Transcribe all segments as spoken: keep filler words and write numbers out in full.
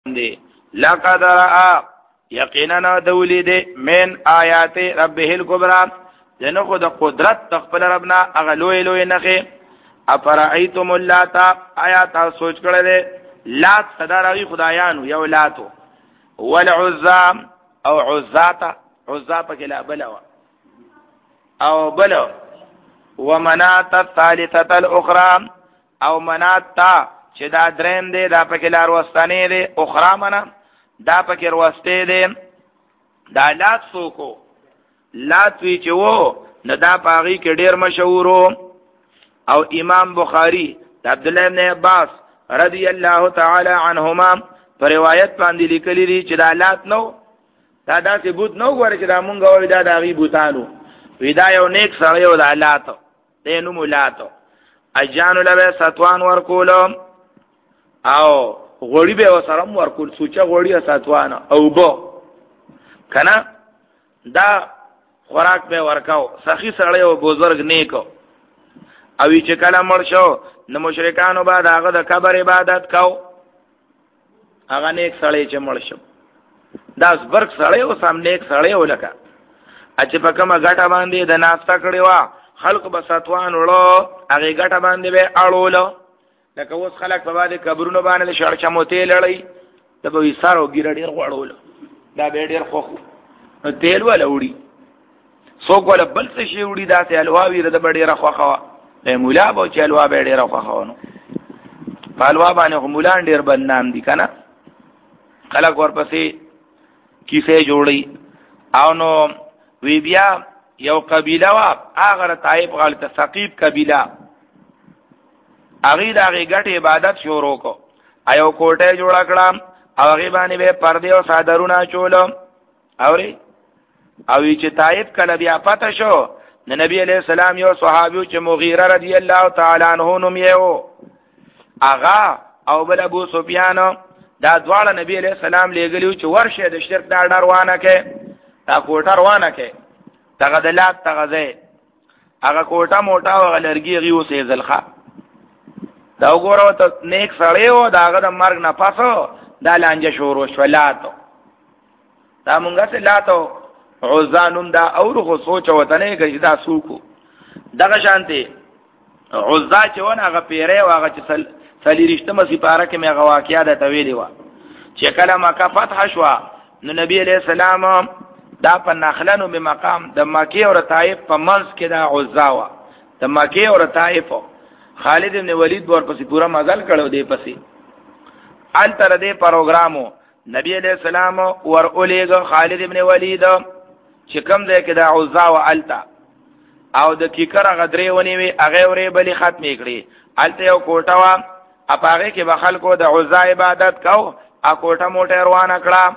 دی لقد را یقینا دولید من آیات ربه الکبرى دنه خو د قدرت خپل ربنا اغلوې لوې نخې افرایتم اللات آیات سوچ کړل لات صدراوی خدایانو یو لاتو والعزى او عزاتا عزا پکې لا بلوا او بلو ومنات الثالثه الاخرى او منات تا چې دا دریم دی دا پکې لار وستانې دی اخرى منا دا پکې وروسته دی دا لات سوکو لات وی چې وو نه دا پاغي کې ډیر مشهور او امام بخاری د عبد الله بن عباس رضی الله تعالی عنهما پر روایت باندې لیکلی دي چې دا لات نو دا داسې بوت نو غواړي چې دا مونږ وای دا د غي بوتانو وی دا یو نیک سره یو د لات دینو مولاتو اجانو له ستوان ورکول او غوړي به وسرم ورکول سوچا غوړي ساتوانه او بو کنه دا خوراک به ورکاو سخی سره یو بزرگ نیکو او چې کله مړ شو نو مشرکانو بعد هغه د قبر عبادت کاو هغه نیک سړی چې مړ شو دا زبرګ سړی او سم نیک سړی ولکه چې په کومه غټه باندې د ناشتا کړي وا خلق بساتوان وړو هغه غټه باندې به اړول لکه اوس خلک په باندې قبرونو باندې شړچا موته لړۍ ته به وسارو ګیر ډیر غړول دا به ډیر خو نو تیل ولا وړي څوک ولا بل څه شي وړي دا ته الواوی د ډیر خو خوا له مولا به چې الوا به ډیر خو خو نو په الوا باندې مولا ډیر بدنام دي کنه خلک ورپسې کیسه جوړي او نو وی بیا یو قبیله وا هغه طائف غلطه ثقيف قبیله هغه دغه غټ عبادت شروع کو ایو کوټه جوړ کړم هغه باندې به پردې او صادرونه چول اوري او چې طائف کله بیا پته شو د نبی علیہ السلام یو صحابي چې مغیره رضی الله تعالی عنہ نوم یو اغا او بل ابو سفیان دا دواړه نبی علیہ السلام لګلیو چې ورشه د شرک دا روانه کې دا کوټه روانه کې تغدلات تغزه هغه کوټه موټه او لرګي غيو سي زلخه دا وګورو ته نیک سړی و داغه د مرګ نه پاسو دا لانجه شروع شو لاتو دا مونږه ته لاتو عزانم دا اور خو سوچ وته نه کې دا سوکو دغه شانتي عزا چې ونه هغه پیره او هغه چې سلی رښتمه سپاره کې مې واقعیا ده تویلی و چې کله مکه فتح شو نو نبی علیہ السلام دا په نخلنو به مقام د مکه او طائف په منځ کې دا عزا و د مکه او طائف خالد ابن ولید ورپسې پورا مزل کړو دی پسې ال تر دې پروګرامو نبی علیہ السلام ور اولېګ خالد ابن ولید چې کوم ځای کې دا عزا و التا او د کیکر غدرې ونی وی هغه ورې بلی ختمې کړې الته یو کوټه وا اپاغه کې به خلکو د عزا عبادت کو ا کوټه موټه روانه کړه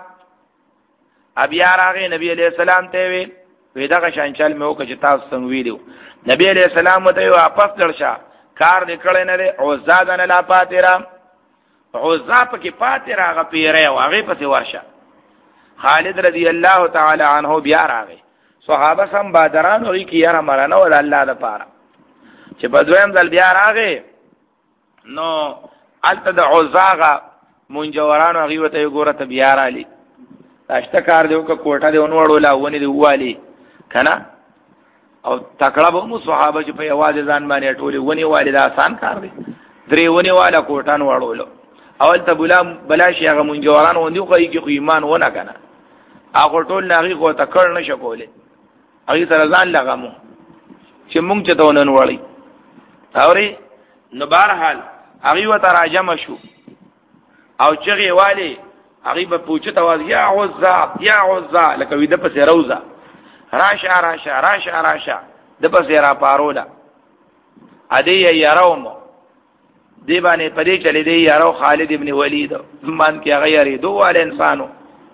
ابیا راغی نبی علیہ السلام ته وی وی دا شانچل مې وکړه چې تاسو څنګه ویلو نبی علیہ السلام ته واپس درشه کار نکړې نه لري عزا دنه لا پاتره عزا پکې پاتره هغه پیره او هغه پسې ورشه خالد رضی الله تعالی عنہ بیا راغی صحابه سم بادران وی کی یاره مرانه ول الله د پاره چې په دویم ځل بیا راغی نو الته د عزاغه منجورانو هغه وته ګوره ته بیا رالی داشته کار دیو که کوټه دی ونوړو لا ونی دی والی کنه او تکړه به مو صحابه چې په یوازې ځان باندې ټولي ونی والی دا آسان کار دی درې ونی والا کوټان وړولو اول ته بلا بلا شي هغه منجوران وندي خو یې کې ایمان ونه کنه هغه ټول ناغي کو تکړه نشه کوله هغه سره ځان لګامو چې مونږ ته ونن وړي اوري نو بهرحال هغه وته راجم شو او چغي والی هغه په پوښتنه واز یا عزا یا عزا لکه وې د پسې روزه راشه راشه راشه راشه د پسې را پاروله ادي یراوم دی باندې پدې چلی دی یارو خالد ابن ولید من کې غیرې دوه ول انسانو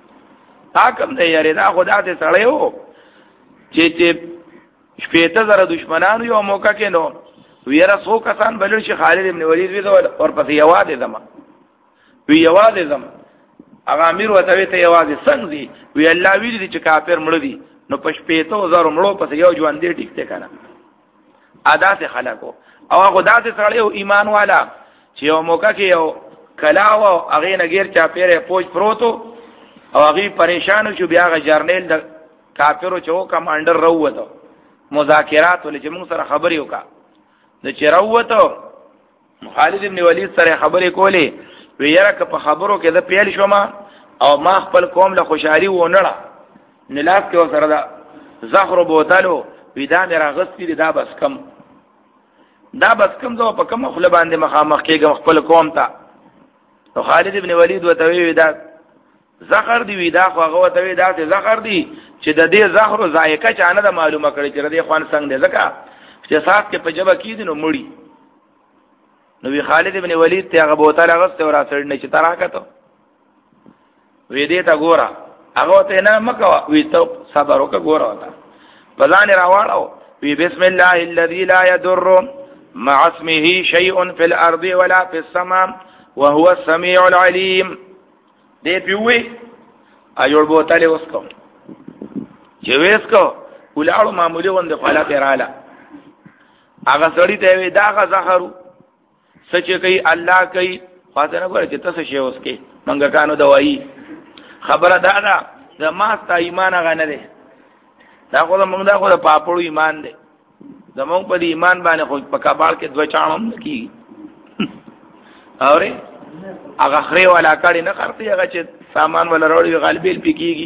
حکم دی یاره دا خدا ته سړی وو چې چې شپېته زره دشمنانو یو موقع کې نو ویرا سو کسان بلل شي خالد ابن ولید وی اور پسې یوازې زما وی یوازې زما هغه امیر وته ته یوازې څنګه وی الله ویل چې کافر مړ دي نو پښ پېته زره مړو پسې یو ژوند دې ټیک ته کنه ادا سے خلقو او خدا ته سړی او ایمان والا چې یو موقع کې یو کلاو او هغه نګیر چا پیره پوج پروتو او هغه پریشان شو بیا غ جرنیل د کافرو چو کمانډر روته مذاکرات ولې چې موږ سره خبرې وکا د چروته خالد ابن ولید سره خبرې کولې ویره که په خبرو کې د پیل شوم او ما خپل قوم له خوشحالي ونړه نلاف کې سره دا زهر بوتلو ودا مې راغستې دا بس کم دا بس کم زو په کوم خپل باندې مخامخ کېږم خپل قوم ته نو خالد ابن ولید وته وی دا زهر دی ودا خو هغه وته وی دا زهر دی چې د دې زهر ذایقه چانه د معلومه کړي چې د خوان څنګه دی ځکه چې سات کې په جبه کې دي نو مړی نو وی خالد ابن ولید ته هغه بوتل غسته ورا سړ نه چې تراکته وی دې تا ګورا هغه ته نه مکو وی ته صبر وکړه ګورا وتا بلان راواړو وی بسم الله الذي لا يضر مع اسمه شيء في الارض ولا في السماء وهو السميع العليم دې پیوي اجور بوتل وسکو چې وېسکو ولاړو معمولی وند خلا تیراله هغه سړی ته وی دا غزهرو سچ کوي الله کوي خاطر نه غواړي چې تاسو شی اوس کې منګه کانو دوايي خبره دا ده د ما ست ایمان غنه ده دا خو موږ دا خو د پاپړو ایمان ده زموږ په ایمان باندې خو په کباړ کې دوه چاڼم کی اورې هغه خري ولا کړي نه کرتي هغه چې سامان ولا وروړي غالبیل پکېږي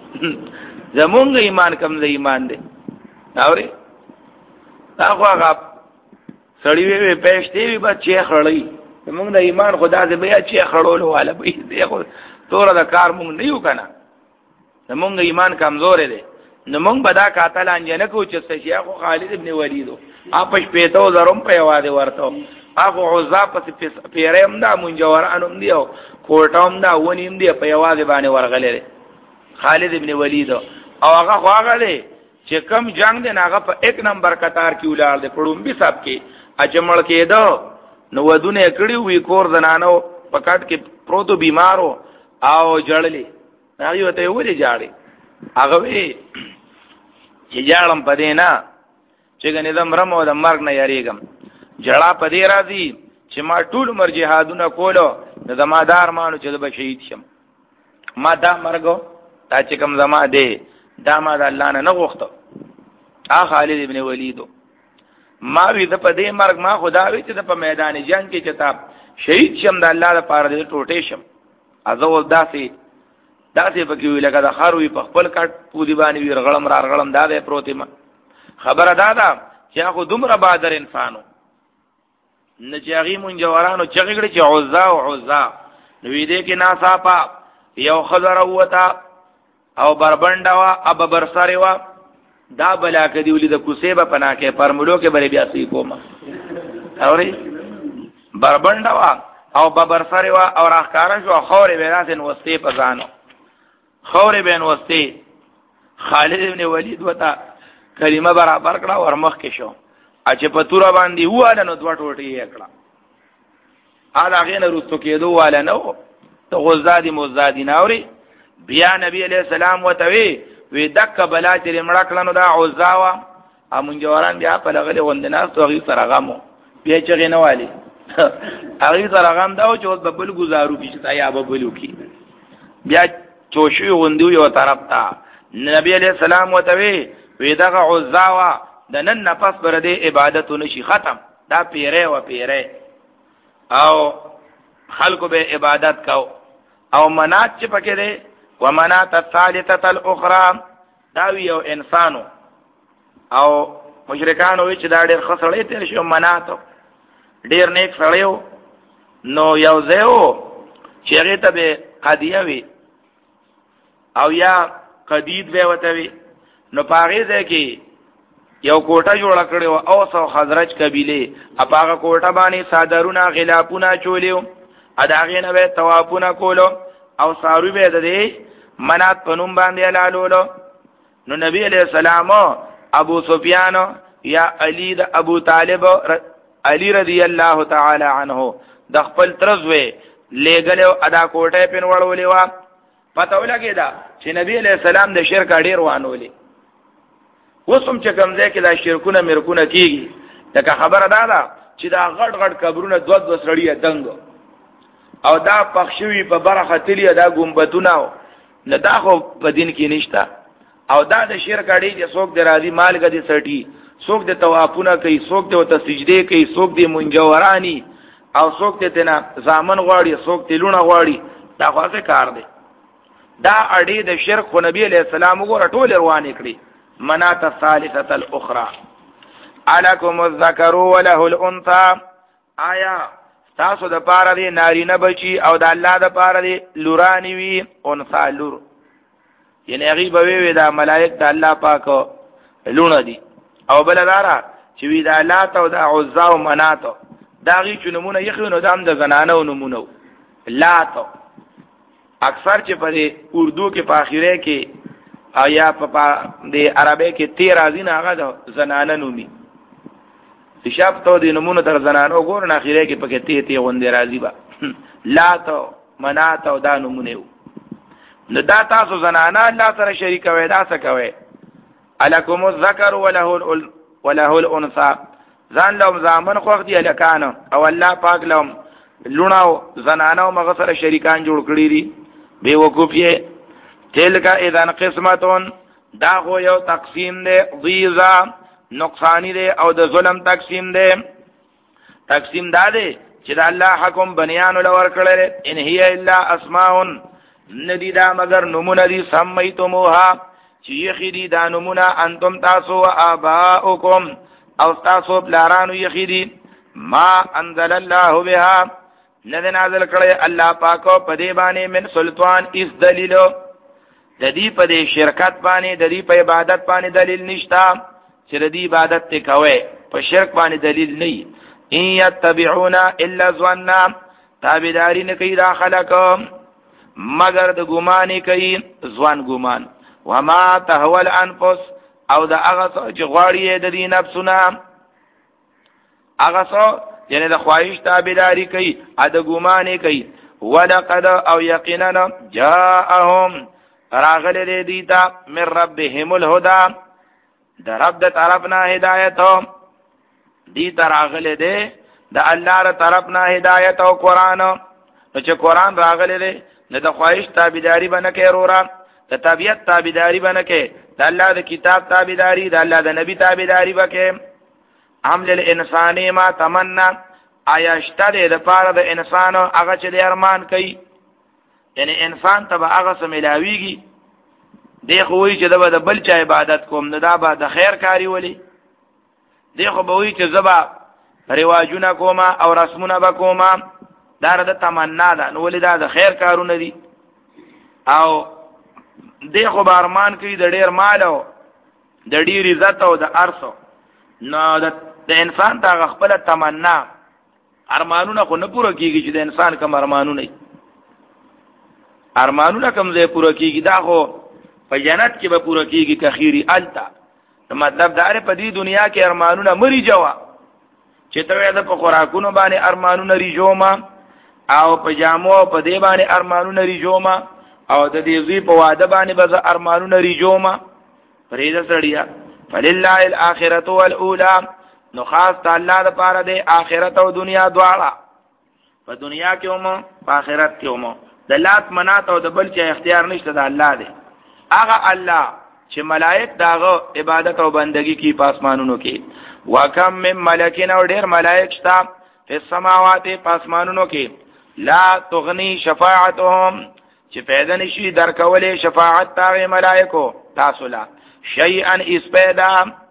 زموږ ایمان کم د ایمان ده اورې دا خو هغه سړی وی پېشتې وی بچي خړلې موږ د ایمان خدا دې بیا چې خړولو والا به دې خو تور د کار مونږ نه یو کنه زمونږ ایمان کمزور دی نو مونږ بدا قاتل انجنه کو چې شیخ خالد ابن ولید اپش پیتو زروم په واده ورته هغه عزا پس پیرم دا منجورانم دیو کوټوم دا ونیم دی په واده باندې ورغلې خالد ابن ولید او هغه هغه دی چې کم جنگ دی هغه په یک نمبر قطار کې ولار دی پړومبي صاحب کې اجمل کېدو نو ودونه کړي وی کور زنانو پکټ کې پروتو بیمارو او جړلې هغه وته ولې جاړي هغه وی چې جاړم پدې نه چې ګنې زم رمو د مرګ نه یریګم جړه پدې راځي چې ما ټول عمر جهادونه کولو د زمادار مانو چې د شهید شم ما دا مرګو تا چې کوم زما دی دا ما د الله نه نه غوښته ا خالد ابن ولید ما وی د پدې مرګ ما خدا وی چې د په میدان جنگ کې چتا شهید شم د الله لپاره د ټوټې شم ازو داسې داسې پکې وی لکه د خاروي په خپل کټ پودی باندې وی رغړم را رغړم دا ده پروتې ما خبره دادا چې هغه دومره بادر انسانو نه چې هغه مونږ جوړانو چې غړي چې عزا او عزا نو دې کې ناصافه یو خضر وتا او بربنده وا اب برساره وا دا بلا کدی ولې د کوسيبه پنا کې پرملو کې بری بیا سې کومه اوري بربنده وا او ببر سره وا او راخکارا شو خورې بیراتن وستی په ځانو خورې بین وستی خالد ابن ولید وتا کلمه برابر کړه ورمخ کې شو اچ په تور باندې واله نو دوه ټوټي یې کړه اله غینه رستو کېدو واله نو ته غزادي مزادي ناوري بیا نبی علیہ السلام وتوی وی دک بلا چې مړه کړه نو دا عزاوا امون جوړان بیا په لغله وندناس توغي سره غمو بیا چې غنوالی هغه سره غم دا او چې ببل گزارو کی چې یا ببلو کی بیا چوشي غوندو یو طرف ته نبی علیہ السلام وتوی وی دا عزاوا د نن نفس پر دې عبادت نشي ختم دا پیره و پیره او خلکو به عبادت کو او منات چې پکې ده ومنات الثالثه الاخرى دا یو انسانو او مشرکانو چې دا ډېر خسرې ته شو مناتو ډیر نیک سړیو نو یو ځایو چې هغه ته به قضیه وي او یا قدید به وته وي نو پاره ځای کې یو کوټه جوړ کړو او سو خزرج قبيله اپاغه کوټه باندې صادرونه غلافونه چولیو اداغه نه به توافونه کولو او سارو به د منات پنوم باندې لالولو نو نبی علیہ السلام ابو سفیان یا علی د ابو طالب علی رضی الله تعالی عنہ د خپل ترزوی لګلو ادا کوټه پین وړولې وا پته ولګی دا چې نبی علیہ السلام د شرک اړیر وانولې وسم چې کومځه کې دا شرکونه مرکونه کیږي دا خبره ده دا چې دا غټ غټ قبرونه دوه دوه سړی دنګ او دا پخشوي په برخه تلی دا ګمبتونه نه دا خو په دین کې نشته او دا د شرک اړي چې څوک د راضي مالګه دي سټي څوک د توافونه کوي څوک د ته سجدي کوي څوک د منجورانی او څوک د تنا زامن غواړي څوک تلونه غواړي دا خاصه کار دی دا اړي د شرک خو نبی عليه السلام وګوره ټول روان کړي منات الثالثه الاخرى الکم الذکر وله الانثى آیا تاسو د پاره دی نارینه بچي او د الله د پاره دی لورانی وی انثى لور یعنی هغه به وی دا ملائک د الله پاک لونه دي او بل دارا چې وی دا لات او د عزا او منات دا غي چې نمونه یخونو دام د زنانه او نمونه لات اکثر چې په اردو کې په اخیره کې آیا په د عربی کې تی راځي نه هغه د زنانه نومي حساب ته د نمونه در زنانه وګور نه اخیره کې پکې تی تی غوندې راځي با لات منات او دا نمونه نو دا تاسو زنانه الله سره شریک وي دا څه کوي الکم الذکر وله وله الانثى ځان لهم زامن خو دي الکان او الله پاک لهم لوناو زنانه مغسر شریکان جوړ کړی دي بے وقوفیه تلک اذن قسمتون دا خو یو تقسیم دی ضیزا نقصانی دی او د ظلم تقسیم دی تقسیم دا دی چې د الله حکم بنیان لور کړل ان هي الا اسماء ندی دا مگر نمونه دی سمیتموها چې یخیدی دا نمونه انتم تاسو و آباؤکم او تاسو بلارانو یخیدی ما انزل الله بها ند نازل کړی الله پاکو په دې باندې من سلطان اس دلیلو د دې په دې شرکت باندې د دې په عبادت باندې دلیل نشتا چې د دې عبادت ته کوي په شرک باندې دلیل نه ان يتبعون الا ظننا تابعداري نه کوي دا خلق مگر د ګمانې کوي ځوان ګمان وما تهوى الانفس او دا هغه چې غواړي د دې نفسونه هغه څو یعنی د خواهش تابعداري کوي ا د ګمانې کوي ولقد او یقینا جاءهم راغل دیتا من ربهم الهدى در رب د طرفنا هدایت دیتا راغل دی د الله تر طرفنا هدایت او قران نو چې قران راغل دی نه د خواهش تابعداري باندې کې رورا د طبيعت تابعداري باندې کې د الله د کتاب تابعداري د الله د نبی تابعداري وکې عمل الانسان ما تمنا آیا شته د پاره د انسان هغه چې د ارمان کوي یعنی انسان ته هغه سملاویږي دی خو وی چې د بل چا عبادت کوم نه دا به د خیر کاری ولي دی خو به وی چې زبا رواجونه کوما او رسمونه وکوما دا د تمنا ده نو ولې دا د خیر کارونه دي او دی خو به ارمان کوي د ډیر مال او د ډیر عزت او د ارث نو د انسان ته خپل تمنا ارمانونه خو نه پوره کیږي چې د انسان کوم ارمانونه ارمانونه کوم ځای پوره کیږي دا خو په جنت کې به پوره کیږي کخيري التا مطلب دا لري په دې دنیا کې ارمانونه مری جوا چې ته د په خوراکونو باندې ارمانونه ریجوما او په جامو په دې باندې ارمانونه ریجوما او د دې زی په واده باندې به ارمانونه ریجوما فریضه سړیا فلله الاخرته والاولى نو خاص تعالی د پاره د آخرت او دنیا دواړه په دنیا کې هم په آخرت کې هم د لات منات او د بل چې اختیار نشته د الله دی هغه الله چې ملائک داغه عبادت او بندگی کوي په اسمانونو کې وکم من ملکین او ډیر ملائک شته په سماوات په اسمانونو کې لا تغني شفاعتهم چې پیدا نشي درکولې شفاعت تاغه ملائکو تاسو لا شیئا اس پیدا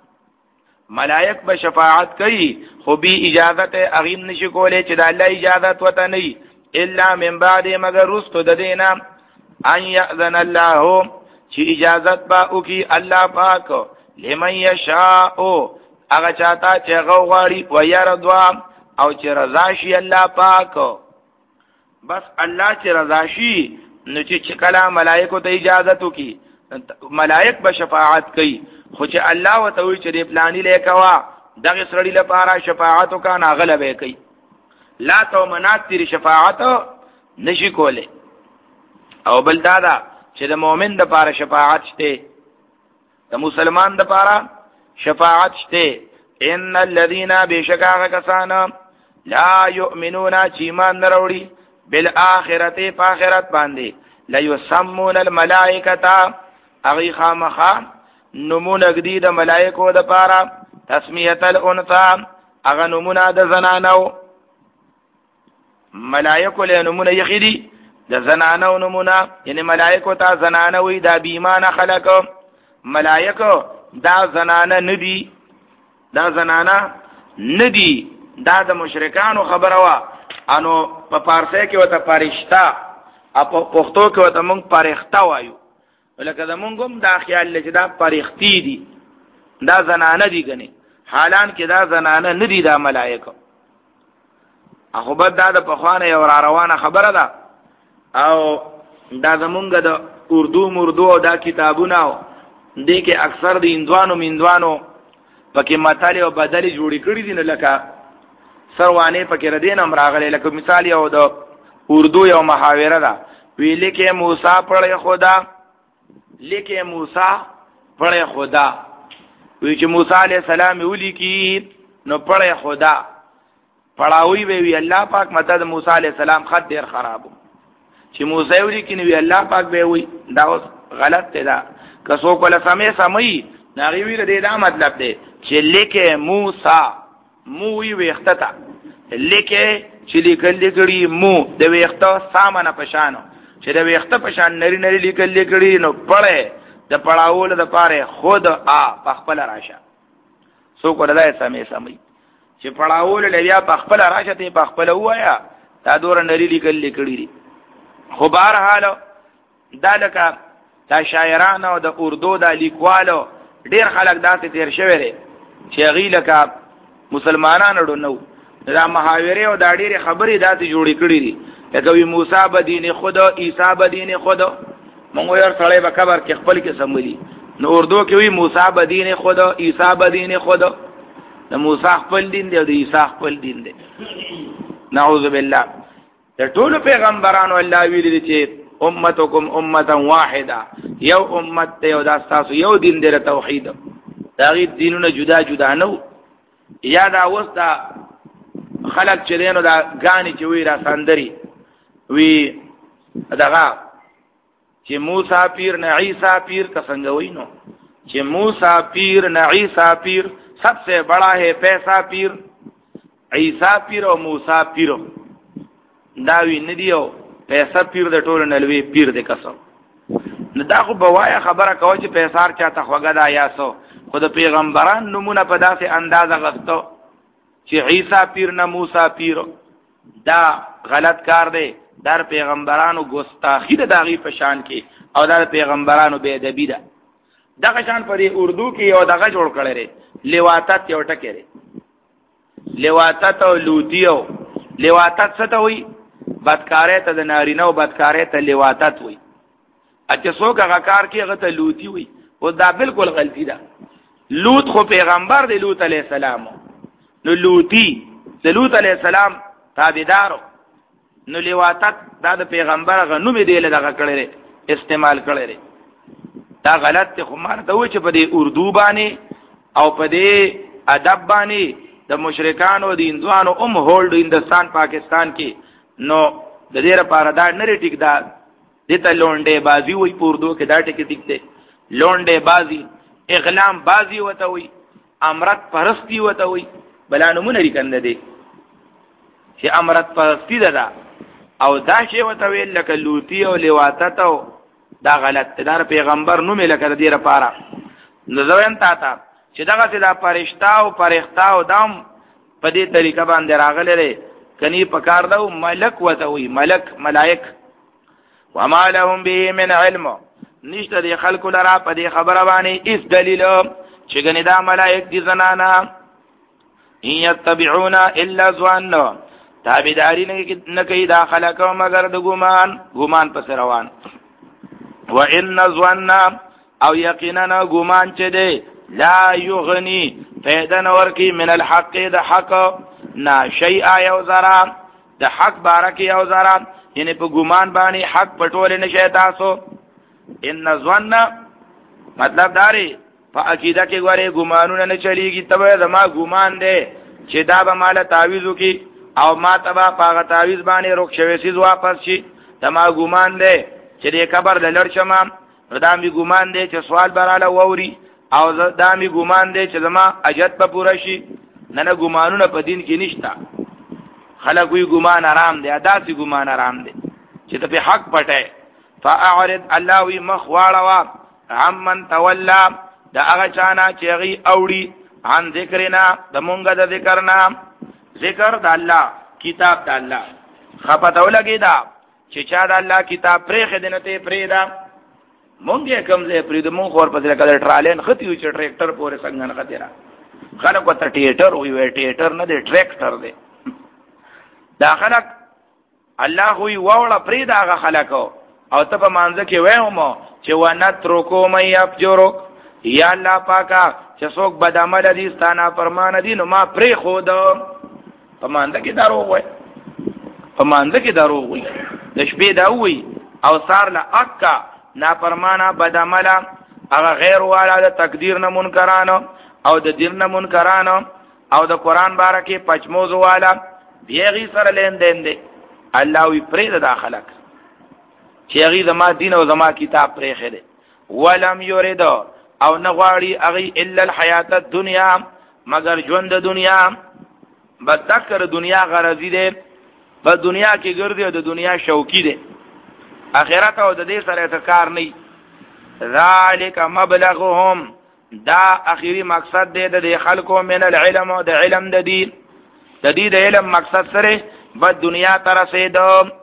ملائک به شفاعت کوي خو به اجازت اغیم نشي کولې چې د الله اجازت وته نه الا من بعد مگر رستو د دینه ان یاذن الله چې اجازت با او کی الله پاک لمن یشاء هغه چاته چې غواړي و يرضوا او چې رضا شي الله پاک بس الله چې رضا شي نو چې کله ملائکه ته اجازت وکي ملائک به شفاعت کوي خو چې الله وتوي چې د پلاني لیکوا دغه سړی لپاره شفاعت وکړه غلبه کوي لا تو منات تیری شفاعت نشي کوله او بل دادا چې د مؤمن د لپاره شفاعت شته د مسلمان د لپاره شفاعت شته ان الذين بشکا کسان لا يؤمنون چیمان نروړي بالآخرته فآخرت باندې لا يسمون الملائکه اغي خامخا نمونه گدی د ملائکو د پاره تسمیه الانثى اغه نمونه د زنانو ملائکو له نمونه یخدي د زنانو نمونه یعنی ملائکو ته زنانه وي د بیمانه خلق ملائکو دا زنانه ندي دا زنانه ندي دا د مشرکانو خبره وا انو په پارسه کې وته پرښتا اپ پښتو کې وته مونږ پرښتا وایو لکه دا مونږ هم دا خیال لږ دا پرښتې دي دا زنانه دي کني حالان کې دا زنانه ندي دا ملائکه اخو بد دا د پخوانه یو را روانه خبره ده او دا زمونږ د اردو مردو او دا کتابونه دي کې اکثر د اندوانو مندوانو پکې متالی او بدلی جوړی کړی دي نه لکه سروانه پکې ردین هم راغلی لکه مثال یو د اردو یو محاوره ده وی لیکه موسی پړې خدا لیکه موسی پړې خدا وی چې موسی علی السلام ولي کی نو پړې خدا پړاوی وی الله پاک مدد موسی علی السلام خط ډیر خراب چې موسی ولي کی نو الله پاک به وی دا اوس غلط دی دا کسو کوله سمې سمې ناغي وی دې دا مطلب دی چې لیکه موسی مو وی وختتا لیکه چې لیکل لیکړي مو د وخته سامان پشانو چې د وخته پشان نری نری لیکل لیکړي نو پړې د پړاول د پاره خود ا پخپل راشه سو کو دای سمې سمې چې پړاول لیا پخپل راشه ته پخپل وایا دا دور نری لیکل لیکړي خو بهر حال دالکه دا شاعرانو او د اردو د لیکوالو ډیر خلک داسې تیر شوی لري چې غیلکه مسلمانانو نو دا محاوره او دا ډیره خبرې داتې جوړې کړې دي لکه وی موسی بدین خدا عیسی بدین خدا مونږ یې سره به خبر کې خپل کې سمولي نو اردو کې وی موسی بدین خدا عیسی بدین خدا د موسی خپل دین دی او د عیسی خپل دین دی نعوذ بالله د ټول پیغمبرانو الله ویلي چې امتکم امه واحده یو امت ته او دا تاسو یو دین دی توحید دا غي دینونه جدا جدا نه یا دا وستا خلق چې دینو دا غانی چې وی را سندري وی دغه چې موسی پیر نه عیسی پیر کا څنګه وینو چې موسی پیر نه عیسی پیر سب سے بڑا ہے پیسہ پیر عیسی پیر او موسی پیر دا وی ندیو پیسہ پیر د ټولو نلوي پیر د قسم نو دا خو بوایا خبره کوي چې پیسار چاته خوګه دا یاسو خود پیغمبران نمونه په داسې اندازه غستو چې عیسی پیر نه موسی پیر دا غلط کار دی در پیغمبرانو ګستاخی ده داغي په شان کې او در پیغمبرانو بے ادبی ده دغه شان په اردو کې یو دغه جوړ کړی لري لواتت یو ټکی لري لواتت او لوتیو لواتت څه ته وایي بدکارې ته د نارینه او بدکارې ته لواتت وایي اته څوک هغه کار کې هغه ته لوتی وایي او دا بالکل غلطی ده لوط خو پیغمبر دی لوط علیہ السلام نو لوتی د لوط علیہ السلام تابعدارو نو لواتت دا د پیغمبر غنوم دی له دغه کړي استعمال کړي دا غلط خو مرته و چې په دې اردو باندې او په دې ادب باندې د مشرکانو د هندوانو ام هولډ هندستان پاکستان کې نو د دې لپاره دا نری ټیک دا دته لونډه بازی وي په اردو کې دا ټکی ټیک دی لونډه بازی اغلام بازی وته وي امرت پرستی وته وي بلانو مونږ ریکنده دي چې امرت پرستی ده او دا شی وته ویل لکه لوتی او لواتت او دا غلط دار پیغمبر نو مې لکه دې لپاره نظرین تا تا چې دغه چې دا پرښتا او پرښتا او دام په دې طریقه باندې راغلي لري کني پکار دا ملک وته وي ملک ملائک وما لهم به من علم نشته دي خلق لرا په دې خبره باندې اس دلیل چې ګنې دا ملائک دي زنانا ان يتبعون الا ظن تابعداري نه کوي دا خلق مگر د ګمان ګمان پس روان وان ظن او یقینا ګمان چې دی لا یغنی فیدن ورکی من الحق د حق نا شیء یو ذرا د حق بارکی یو ذرا یعنی په ګمان باندې حق پټول نه شي تاسو ان ظن مطلب داري په عقیده کې غوړې ګمانونه نه چلیږي تبه زما ګمان دی چې دا به مال تعویذ کی او ما تبا پاغه تعویز باندې روک شوی سیز واپس شي تما ګومان دی چې د قبر د لړ شمه دا می ګومان دی چې سوال براله ووري او دا می ګومان دی چې زما اجت په پوره شي نه نه ګمانونه په دین کې نشتا خلک وی ګمان آرام دی ادا سي ګمان آرام دی چې ته په حق پټه فاعرض الله وی مخ واړوا عمن تولا دا هغه چانا چې غي اوړي عن ذکرنا د مونږه د ذکرنا ذکر د الله کتاب د الله خپته ولګی دا چې چا د الله کتاب پرې خدنته پرې دا مونږه کوم ځای پرې د مونږ خور په ځای کله ټرالین ختی چې ټریکټر پورې څنګه نه خطر خلک وته ټیټر وی وی ټیټر نه دی ټریکټر دی دا خلک الله وی وړه پرې دا خلکو او ته په مانځ کې وېمو چې ونترکو مې افجرو یا الله پاکا چې څوک بد عمل دي ستانه فرمان دي نو ما پرې خود په مانځ کې دروغ وای په مانځ کې دروغ وای د شپې دا وای او سار لا اکا نافرمانه بد عمل هغه غیر والا د تقدیر نه منکرانو او د دین نه منکرانو او د قران بارکه پچموز والا بیغي سره لین دین دي الله وی پرې د داخلك چې هغه زما دین او زما کتاب پرې خره ولم یرید او نغواړي هغه الا الحیات الدنیا مگر ژوند د دنیا بدکر دنیا غرضی ده په دنیا کې ګرځي او د دنیا شوقي ده اخرت او د دې سره کار نه ذالک مبلغهم دا اخیری مقصد دی د خلکو من العلم او د علم د دین د دې د علم مقصد سره بد دنیا تر رسید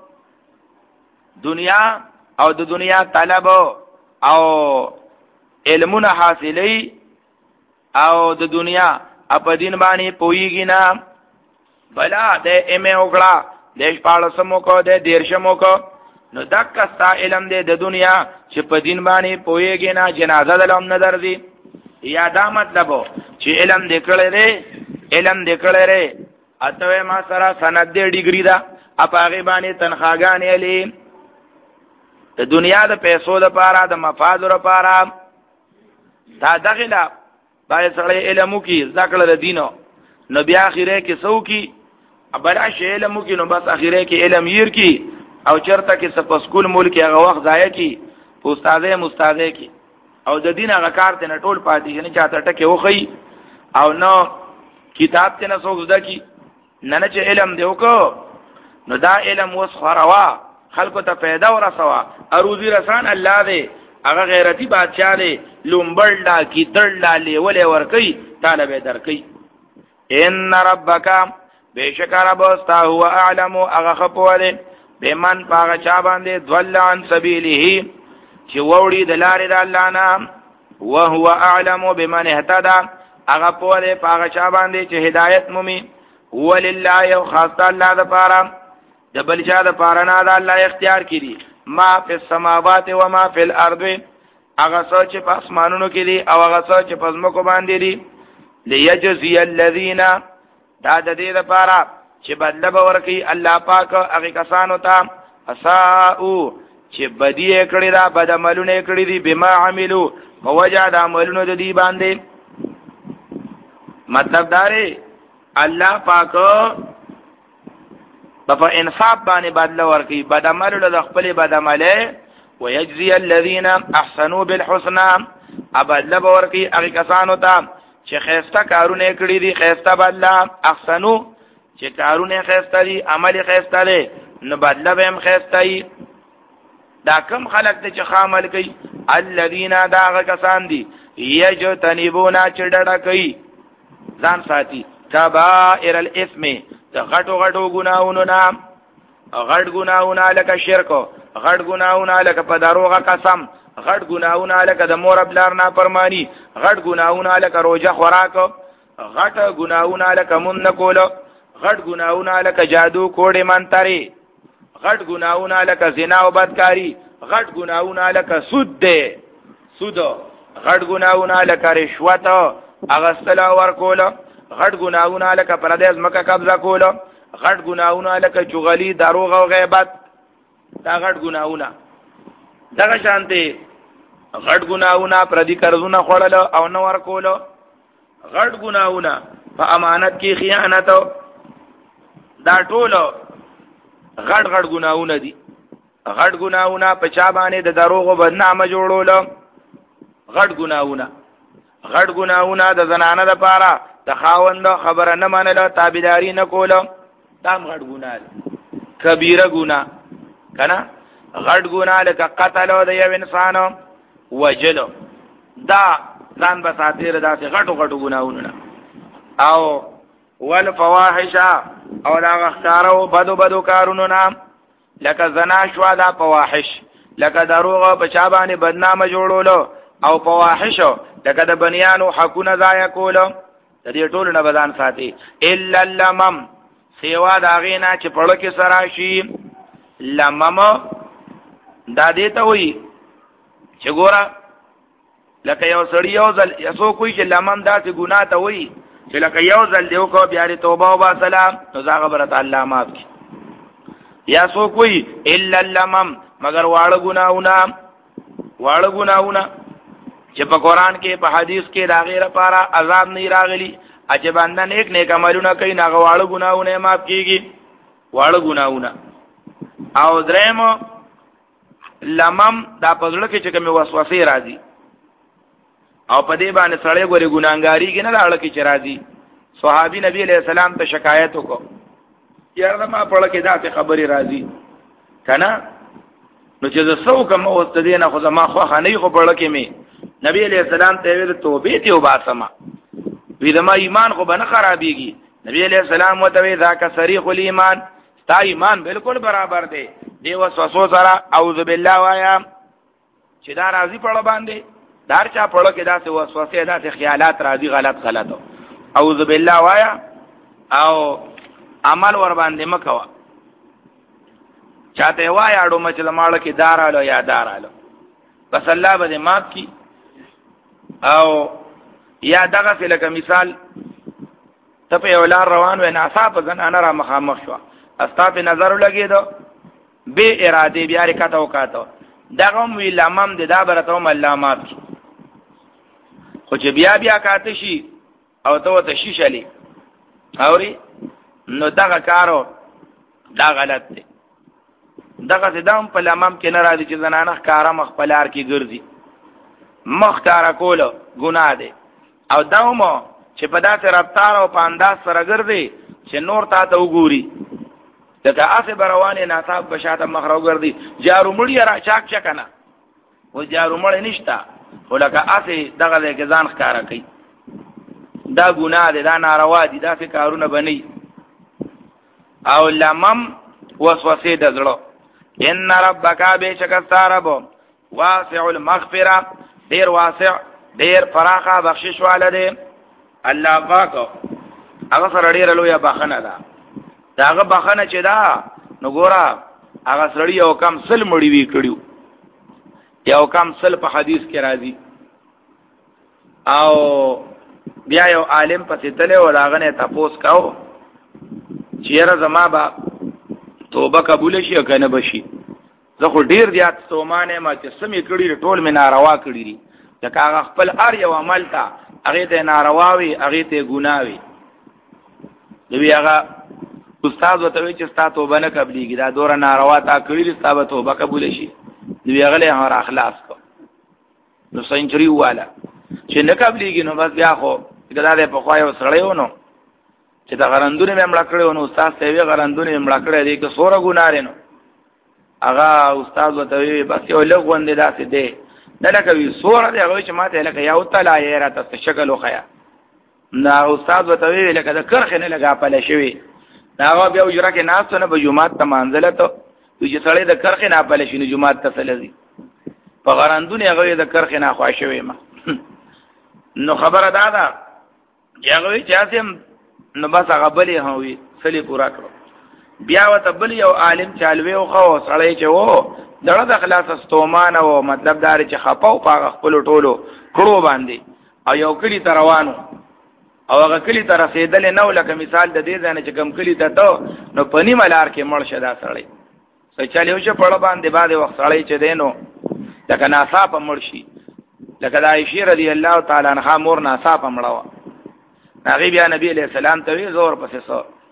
دنیا او د دنیا طلب او علمونه حاصلې او د دنیا په دین باندې پويږي نه بلا د ایمه وګړه د شپاړسمو کو د دیرشمو کو نو دک ستا علم دی د دنیا چې په دین باندې پويږي نه جنازه دلم نه درځي یا دا مطلب چې علم دکړې ره علم دکړې ره اته ما سره سند دی ډیګری دا اپاغه باندې تنخواګانې علي د دنیا د پیسو لپاره د مفاد لپاره دا دغلا باید سره علم کی ذکر د دینو نو بیا اخیره کې سو کی ابلا شی علم کی نو بس اخیره کې علم ير کی او چرته کې سپ سکول ملک هغه وخت ضایع کی استاده مستاده کی او د دین هغه کار ته ټول پاتې نه چاته ټکه وخی او نو کتاب ته نه سوګ زده کی نه نه چې علم دیو کو نو دا علم وس خروا خلکو ته پیدا ورسوا اروزی رسان الله دی هغه غیرتی بادشاہ دی لومبل دا کی دړلا لیولې ور کوي طالب درکې ان ربک بشکر ابستا هو اعلم هغه خپوله بمن پاغه چا باندې ضل عن سبیله چې وړي د لارې د الله نه او هو اعلم بمن اهتدى هغه پوله پاغه چا باندې چې هدایت مومي ولله یو خاص الله د پاره د بل چا د پاره نه د الله اختیار کړي ما فی السماوات و ما فی الارض هغه څه چې په اسمانونو کې دي او هغه څه چې په ځمکو باندې دي ليجزي الذين دا د دې لپاره چې بدله به ورکړي الله پاک هغه کسانو ته اساءو چې بدی کړي دا بد عملونه کړي دي بما عملو موجه د عملونو د دې باندې مطلب داري الله پاک په انصاف باندې بدله ورکړي بد عملونه د خپل بد عمله ويجزي الذين احسنوا بالحسنى ابدله ورکړي هغه کسانو ته چې خیسته کارونه کړی دي خیسته بدله احسنو چې کارونه خیسته دي عمل خیسته دي نو بدله به هم خیسته دي دا کم خلق ته چې عمل کوي الذين دا کسان دي یجتنبون چې ډډه کوي ځان ساتي کبائر الاثم ته غټو غټو ګناہوں نه غټ ګناہوں لکه شرک غټ ګناہوں لکه په دروغه قسم غټ ګناہوں لکه د مور بلار نه پرمانی غټ ګناہوں لکه روزه خوراک غټ ګناہوں لکه مون کول غټ ګناہوں لکه جادو کوډه منتري غټ ګناہوں لکه زنا او بدکاری غټ ګناہوں لکه سود ده سود غټ ګناہوں لکه رشوت اغسل اور کول غټ ګناہوں لکه پردیس مکه قبضه کول غټ ګناہوں لکه چغلی دروغ او غیبت دا غټ ګناہوں دغه شانته غټ ګناہوں پردي قرضونه خوړل او نو ور کول غټ ګناہوں په امانت کې خیانت دا ټول غټ غټ ګناونه دي غټ ګناونه په چا باندې د دروغ بدنامه جوړول غټ ګناونه غټ ګناونه د زنانه د پاره د خاوند خبره نه منله تابعداري نه کوله دا غټ ګناه کبیره ګناه کنه غټ ګناه لکه قتل د یو انسان وجلو دا ځان به ساتیر داسې غټو غټو ګناونه او والفواحش او دا غخارو بدو بدو کارونو نام لکه زنا شوا دا فواحش لکه دروغ په چا باندې بدنامه جوړولو او فواحش لکه د بنیانو حقونه ضایع کولو د دې ټولو نه بدن ساتي الا لمم سیوا دا غینا چې پړو کې سره شي لمم دا دې ته وي چې ګوره لکه یو سړی یو ځل یسو کوئی چې لمم داسې ګناه ته وي چې لکه یو ځل دیو کو بیا لري توبه او با سلام نو زاغه برت الله معاف کی یا سو کوئی الا لمم مگر واړه ګناونه واړه ګناونه چې په قران کې په حدیث کې دا غیره لپاره عذاب نه راغلي اجه باندې نیک نیک عملونه کوي نه واړه ګناونه معاف کیږي واړه ګناونه او درېم لمم دا پزړه کې چې کوم وسوسه راځي او په دې باندې سړی ګوري ګناګاری کې نه لاړ کې چې راځي صحابي نبی علیہ السلام ته شکایت وکړ یاره ما په لکه دا ته خبري راځي کنه نو چې زه کوم او ستدینه خو ما خو خنۍ خو په لکه می نبی علیہ السلام ته ویل توبه ته وباسما وی دما ایمان خو بنه خرابېږي نبی علیہ السلام وتوی ذاک صریح الایمان تا ایمان بالکل برابر دی دی وسوسو سره اعوذ بالله وایا چې دا راځي په باندې دار چا پړو کې داسې وسوسه داسې خیالات راځي غلط غلط اعوذ بالله وایا او عمل ور باندې مکوا چاته وایا اډو مچ لماړه کې دارالو یا دارالو بس الله به ماف کی او یا دغه لکه مثال ته په ولار روان و نه اصحاب زنانه را مخامخ شو استاپ نظر لګیدو به اراده بیا رکعت وکاتو دغه وی لمم د دا برته الله ماف کی خو چې بیا بیا کاته شي او ته ته شیشلی اوري نو دغه کارو دا غلط دی دغه دام په لمم کې نه راځي چې زنانه کارا مخ پلار کې ګرځي مخ کارا کولو ګناه دی او داومو چې په داسې رفتار او په انداز سره ګرځي چې نور تا ته وګوري دغه اسه بروانه ناصاب بشاته مخرو ګرځي جارو مړی را چاک چکنه و جارو مړ نشتا ولکه اسه دغه کې ځان ښکارا کوي دا ګناه دی دا ناروا دي دا څه کارونه بنئ او لمم وسوسه د زړه ان ربک بشکستارب واسع المغفرة ډیر واسع ډیر فراخه بخشش والده الله پاک هغه سره ډیر لوی بخنه ده داغه بخنه چې دا نو ګورا هغه سړی یو کم سل مړی وی کړیو یو کم سل په حدیث کې راځي او بیا یو عالم پسې تله او داغه نه تاسو کاو چیرې زما با توبه قبول شي او کنه بشي زه خو ډیر زیات سومانه ما چې سمې کړی ټول مې ناروا کړی دي ځکه هغه خپل ار یو عمل تا هغه ته نارواوي هغه ته ګناوي دوی هغه استاد وته چې ستا توبه نه قبليږي دا دوره ناروا تا کړی دي ستا توبه قبول شي دوی هغه له هر اخلاص کو نو سنچري والا چې نه قبليږي نو بس بیا خو دا د په خوایو سره ونه چې دا غرندونه مې مړ کړو نو استاد ته وی غرندونه مې مړ کړې دي که سوره ګناره نو هغه استاد وته وی بس یو لغوند داسې دی نه لکه وی سوره دی هغه چې ماته لکه یو تعالی یې راته شکل وخیا نه استاد وته وی لکه د کرخ نه لګا پله شوی هغه بیا وجره کې ناس نه به جمعات ته منځله ته چې سړی د کرخ نه پله شي نو جمعات ته سلزي په غرندونه هغه د کرخ نه خوا شوی ما نو خبره دا ده چې هغه چې اسیم نو بس هغه بلې هوي سلی پورا کړو بیا وته بل یو عالم چالوي او خو سړی چې وو دغه د خلاص استومان او مطلب دار چې خپاو په خپل ټولو کړو باندې او یو کلی ته روانو او هغه کلی ته رسیدل نو لکه مثال د دې ځنه چې کم کلی ته ته نو پنی ملار کې مړ شدا سړی سچالیو چې په باندې باندې وخت سړی چې دینو لکه ناصاپ مړ شي لکه د عائشہ رضی الله تعالی عنها مور ناصاپ مړوا هغه بیا نبی علیہ السلام ته زور پسې سو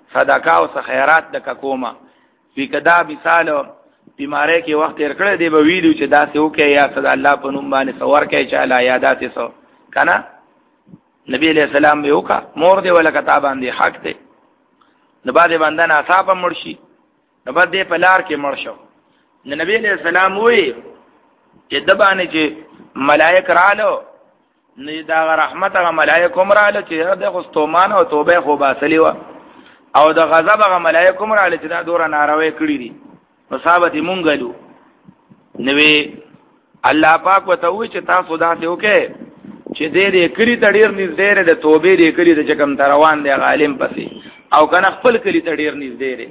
صدقه او خیرات د کومه وی کدا مثال بیماری کې وخت تیر کړی دی به ویلو چې دا څه وکي یا صد الله په نوم باندې څور کوي چاله یادات څه کنه نبی علیہ السلام به وکا مور دی ولا کتاب باندې حق دی نو باندې باندې اصحاب مرشي نو باندې په لار کې مرشو نبی علیہ السلام وی چې د باندې چې ملائک رالو نه دا رحمت هغه ملائک هم رااله چې د غستومان او توبه خو باسلی و او د غضب هغه ملائک هم رااله چې دا دوره ناروي کړی دي مصابت مونږلو نوې الله پاک وته وی چې تاسو دا ته وکې چې دې دې کړی تډیر نږدې ده توبه دې کړی د چکم تروان دی عالم پسې او کنه خپل کړی تډیر نږدې ده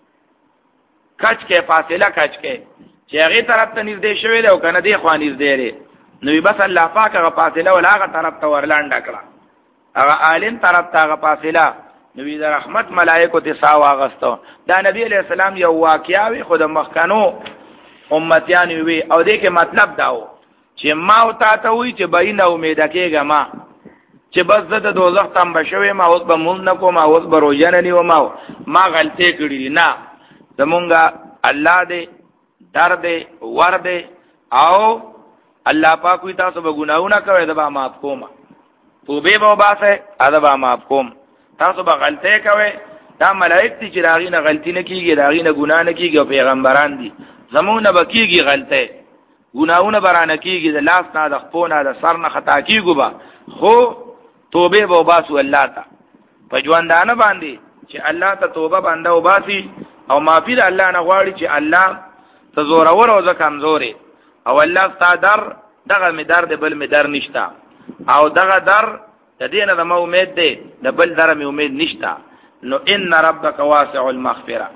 کچ کې فاصله کچ کې چې هغه طرف ته نږدې شوی دی او کنه دې خو نږدې ده نو بس الله پاک هغه فاصله ولا هغه طرف ته ورلاند کړه هغه عالم طرف ته هغه فاصله نبی د رحمت ملائکه ته سا واغستو دا نبی علیہ السلام یو واقعیا وی خود مخکنو امتیان وی او دې کې مطلب داو چې ما او تا ته وی چې بینه امید کېګه ما چې بس د دوزخ تم بشوي ما اوس به مون نکو ما اوس به روزنه نیو ما ما غلطي کړی نه زمونږه الله دې درد ورد او الله پاک وی تاسو به ګناونه کوي دا به معاف کوم توبه به وباسه دا به معاف کوم تاسو به غلطه کوي دا ملائک دي چې داغي نه غلطي نه کیږي داغي نه ګناه نه کیږي او پیغمبران دي زمونه به کیږي غلطه ګناونه برانه کیږي د لاس نه د خپونه د سر نه خطا کیږي با خو توبه به وباسو الله ته په ژوندانه باندې چې الله ته توبه باندې وباسي او معافي د الله نه غواړي چې الله ته زور اور او ز کمزوري او الله ستاسو در دغه می درد بل می در نشتا او دغه در د دینه د مو امید دی د بل در می امید نشتا نو ان ربک واسع المغفرة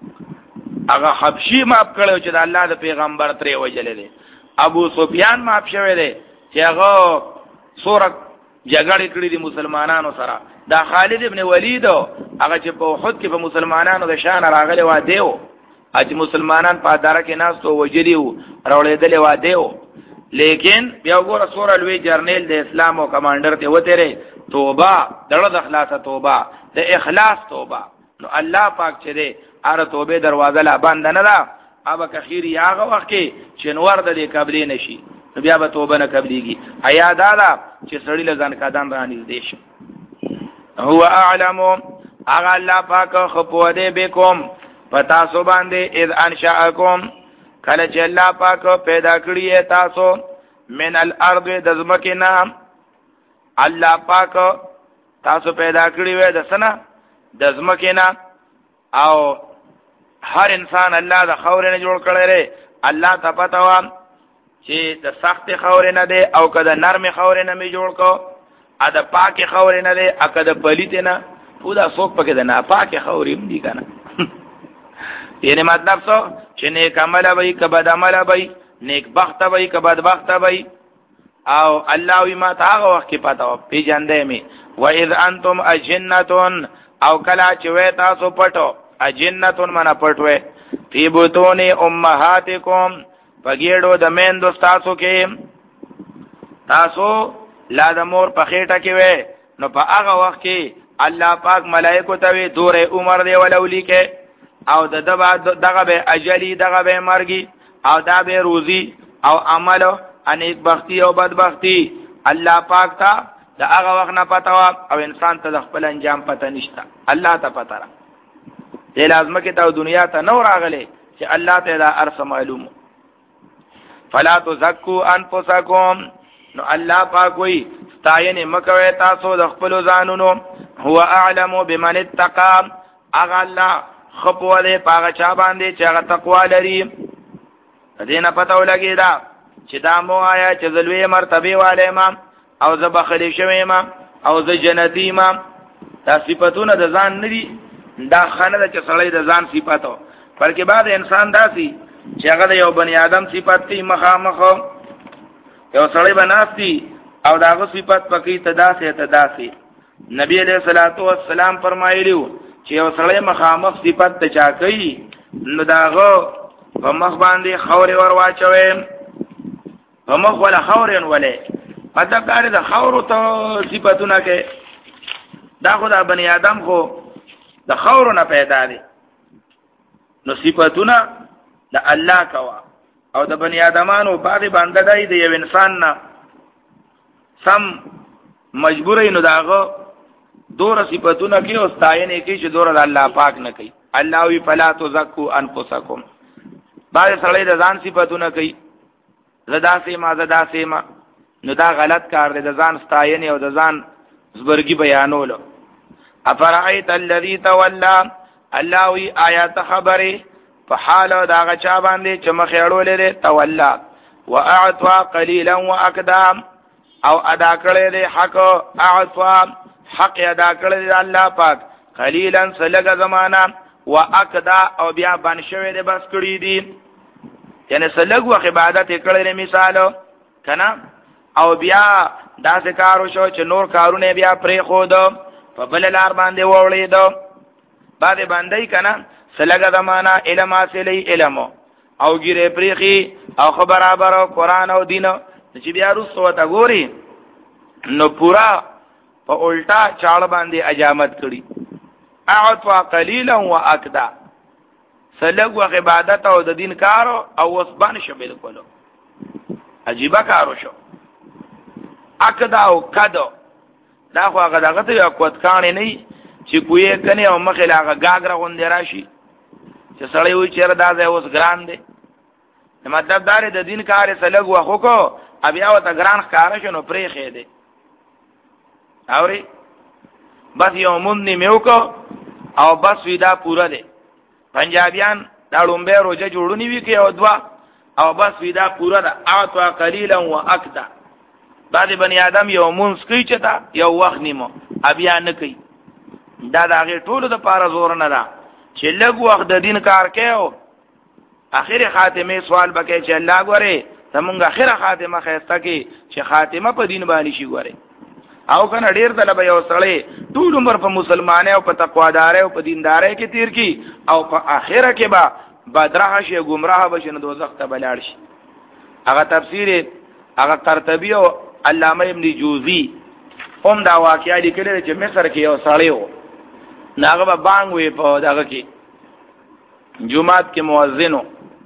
هغه حبشي ماپ کړو چې د الله د پیغمبر ترې وجلې دی ابو سفیان ماپ شوی دی چې هغه سورک جګړه کړې دي مسلمانانو سره دا خالد ابن ولید هغه چې په احد کې په مسلمانانو د شان راغلی و دیو اج مسلمانان په دره کې ناس تو وجلیو راولېدل و دیو لیکن بیا وګوره سور الوی جرنیل د اسلام او کمانډر ته وته ری توبه دړه د اخلاص توبه د اخلاص توبه نو الله پاک چې دې اره توبه دروازه لا بند نه ده ابا کخیری هغه وخت کې چنور د دې قبلې نشي بیا به توبه نه قبليږي حیا دادا چې سړی لزان کدان رانی دیش هو اعلم اغه الله پاک خپو دې بكم پتا سو باندې اذ انشاءکم کله چې الله پاک پیدا کړی تاسو من الارض دزمکنا الله پاک تاسو پیدا کړی وې د سنا دزمکنا او هر انسان الله د خور نه جوړ کړی لري الله ته پتا و چې د سخت خور نه دی او کده نرم خور نه می جوړ کو ا د پاک خور نه دی ا کده پلیت نه پودا څوک پکې ده نه پاک خور هم دی کنه یعنی مطلب څه چې نیک عمل وي که بد عمل وي نیک بخت وي که بد بخت وي او الله وی ما تا هغه وخت کې پتا و پیجاندې می و اذ انتم اجنتون او کلا چې وې تاسو پټو اجنتون معنا پټوي فی بطون امهاتکم پګېړو د مین دوستاسو کې تاسو لا د مور په خېټه کې وې نو په هغه وخت کې الله پاک ملائکه ته وی دوره عمر دی ولولي کې او د دغه به اجلی دغه به مرګي او دا به روزي او عمل انیک بختی او بدبختی الله پاک ته د هغه وخت نه پتا او انسان ته د خپل انجام پته نشته الله ته پتا را دې لازم کې ته دنیا ته نور راغله چې الله ته دا ارس معلوم فلا تزکوا انفسکم نو الله پاک وی ستاینه مکوي تاسو د خپل ځانونو هو اعلم بمن اتقى اغه الله خپو دې پاغه چا باندې چې هغه تقوا لري دې نه پته ولګی دا چې دا مو آیا چې زلوی مرتبه والے ما او زه بخلی شوی ما او زه جنتی ما دا صفاتونه د ځان ندي دا خانه چې سړی د ځان صفاتو بلکې بعد انسان داسي چې هغه د یو بنی آدم صفات کې مخامخ یو سړی بناسي او داغه صفات پکې تداسه تداسي نبی علیہ الصلوۃ والسلام فرمایلیو چې یو سړی مخامخ صفات ته چا کوي نو داغه په مخ باندې خوري ور واچوي په مخ ولا خورين ولې پدا کار د خورو ته صفاتونه کې دا خو د بنی آدم خو د خور نه پیدا دي نو صفاتونه د الله کوا او د بنی آدمانو باندې باندې دای د یو انسان نه سم مجبورې نو داغه دور صفاتونه کې او ستاینه کې چې دور د الله پاک نه کوي الله وی فلا تزکو انفسکم باندې سړی د ځان صفاتونه کوي زدا سیما زدا سیما نو دا غلط کار دی د ځان ستاینه او د ځان زبرګي بیانولو افرایت الذی تولى الله وی آیات خبره په حال دا غچا باندې چې مخېړولې ده تولا واعطى قليلا واقدام او ادا کړې ده حق اعطى حق ادا کړې ده الله پاک قليلا سلګه زمانہ واقدا او بیا باندې شوی ده بس کړی دي یعنی سلګ وخت عبادت کړې مثال کنا او بیا دا ذکر شو چې نور کارونه بیا پرې خو دو په بل لار باندې وړې دو باندې باندې کنا سلګه زمانہ علم حاصلې علم او ګیره پریخي او خبر برابر قرآن او دین چې بیا رسو ته ګوري نو پورا په الټا چاړ باندې اجامت کړي اعطوا قليلا واقدا سلګ و عبادت او د دین کارو او وسبان شو بالکل عجیب کارو شو اقدا او کدو دا خو هغه دغه ته کوت کانې نه چې کوی کنه او مخه لاغه گاګره غوندې راشي چې سړی وي چیرې دا ځای اوس ګران دی مطلب دا د دین کار سره لګو خو کو بیا وته ګران ښکار شنو پرې خې دی اوري بس یو مون نیمو کو او بس ویدا پورا دی پنجابیان دا لومبه روزه جوړونی وی کې او دوا او بس ویدا پورا دا اعطوا قليلا واقدا بعد بنی آدم یو مون سکی چتا یو وخت نیمو بیا نه کوي دا د هغه ټولو د پاره زور نه ده چې لږ وخت د دین کار کوي اخر خاتمه سوال بکې چې الله غوړي زمونږ اخر خاتمه خسته کې چې خاتمه په دین باندې شي غوړي او کنه ډیر طلب یو سړی ټول عمر په مسلمانۍ او په تقوادارۍ او په دیندارۍ کې تیر کی او په اخره کې با بدراه شي گمراه بشي نو دوزخ ته بلاړ شي هغه تفسیر هغه قرطبی او علامه ابن جوزی هم دا واقعیا لیکل چې مصر کې یو سړی و ناغه به بانګ وی په دغه کې جمعات کې مؤذنو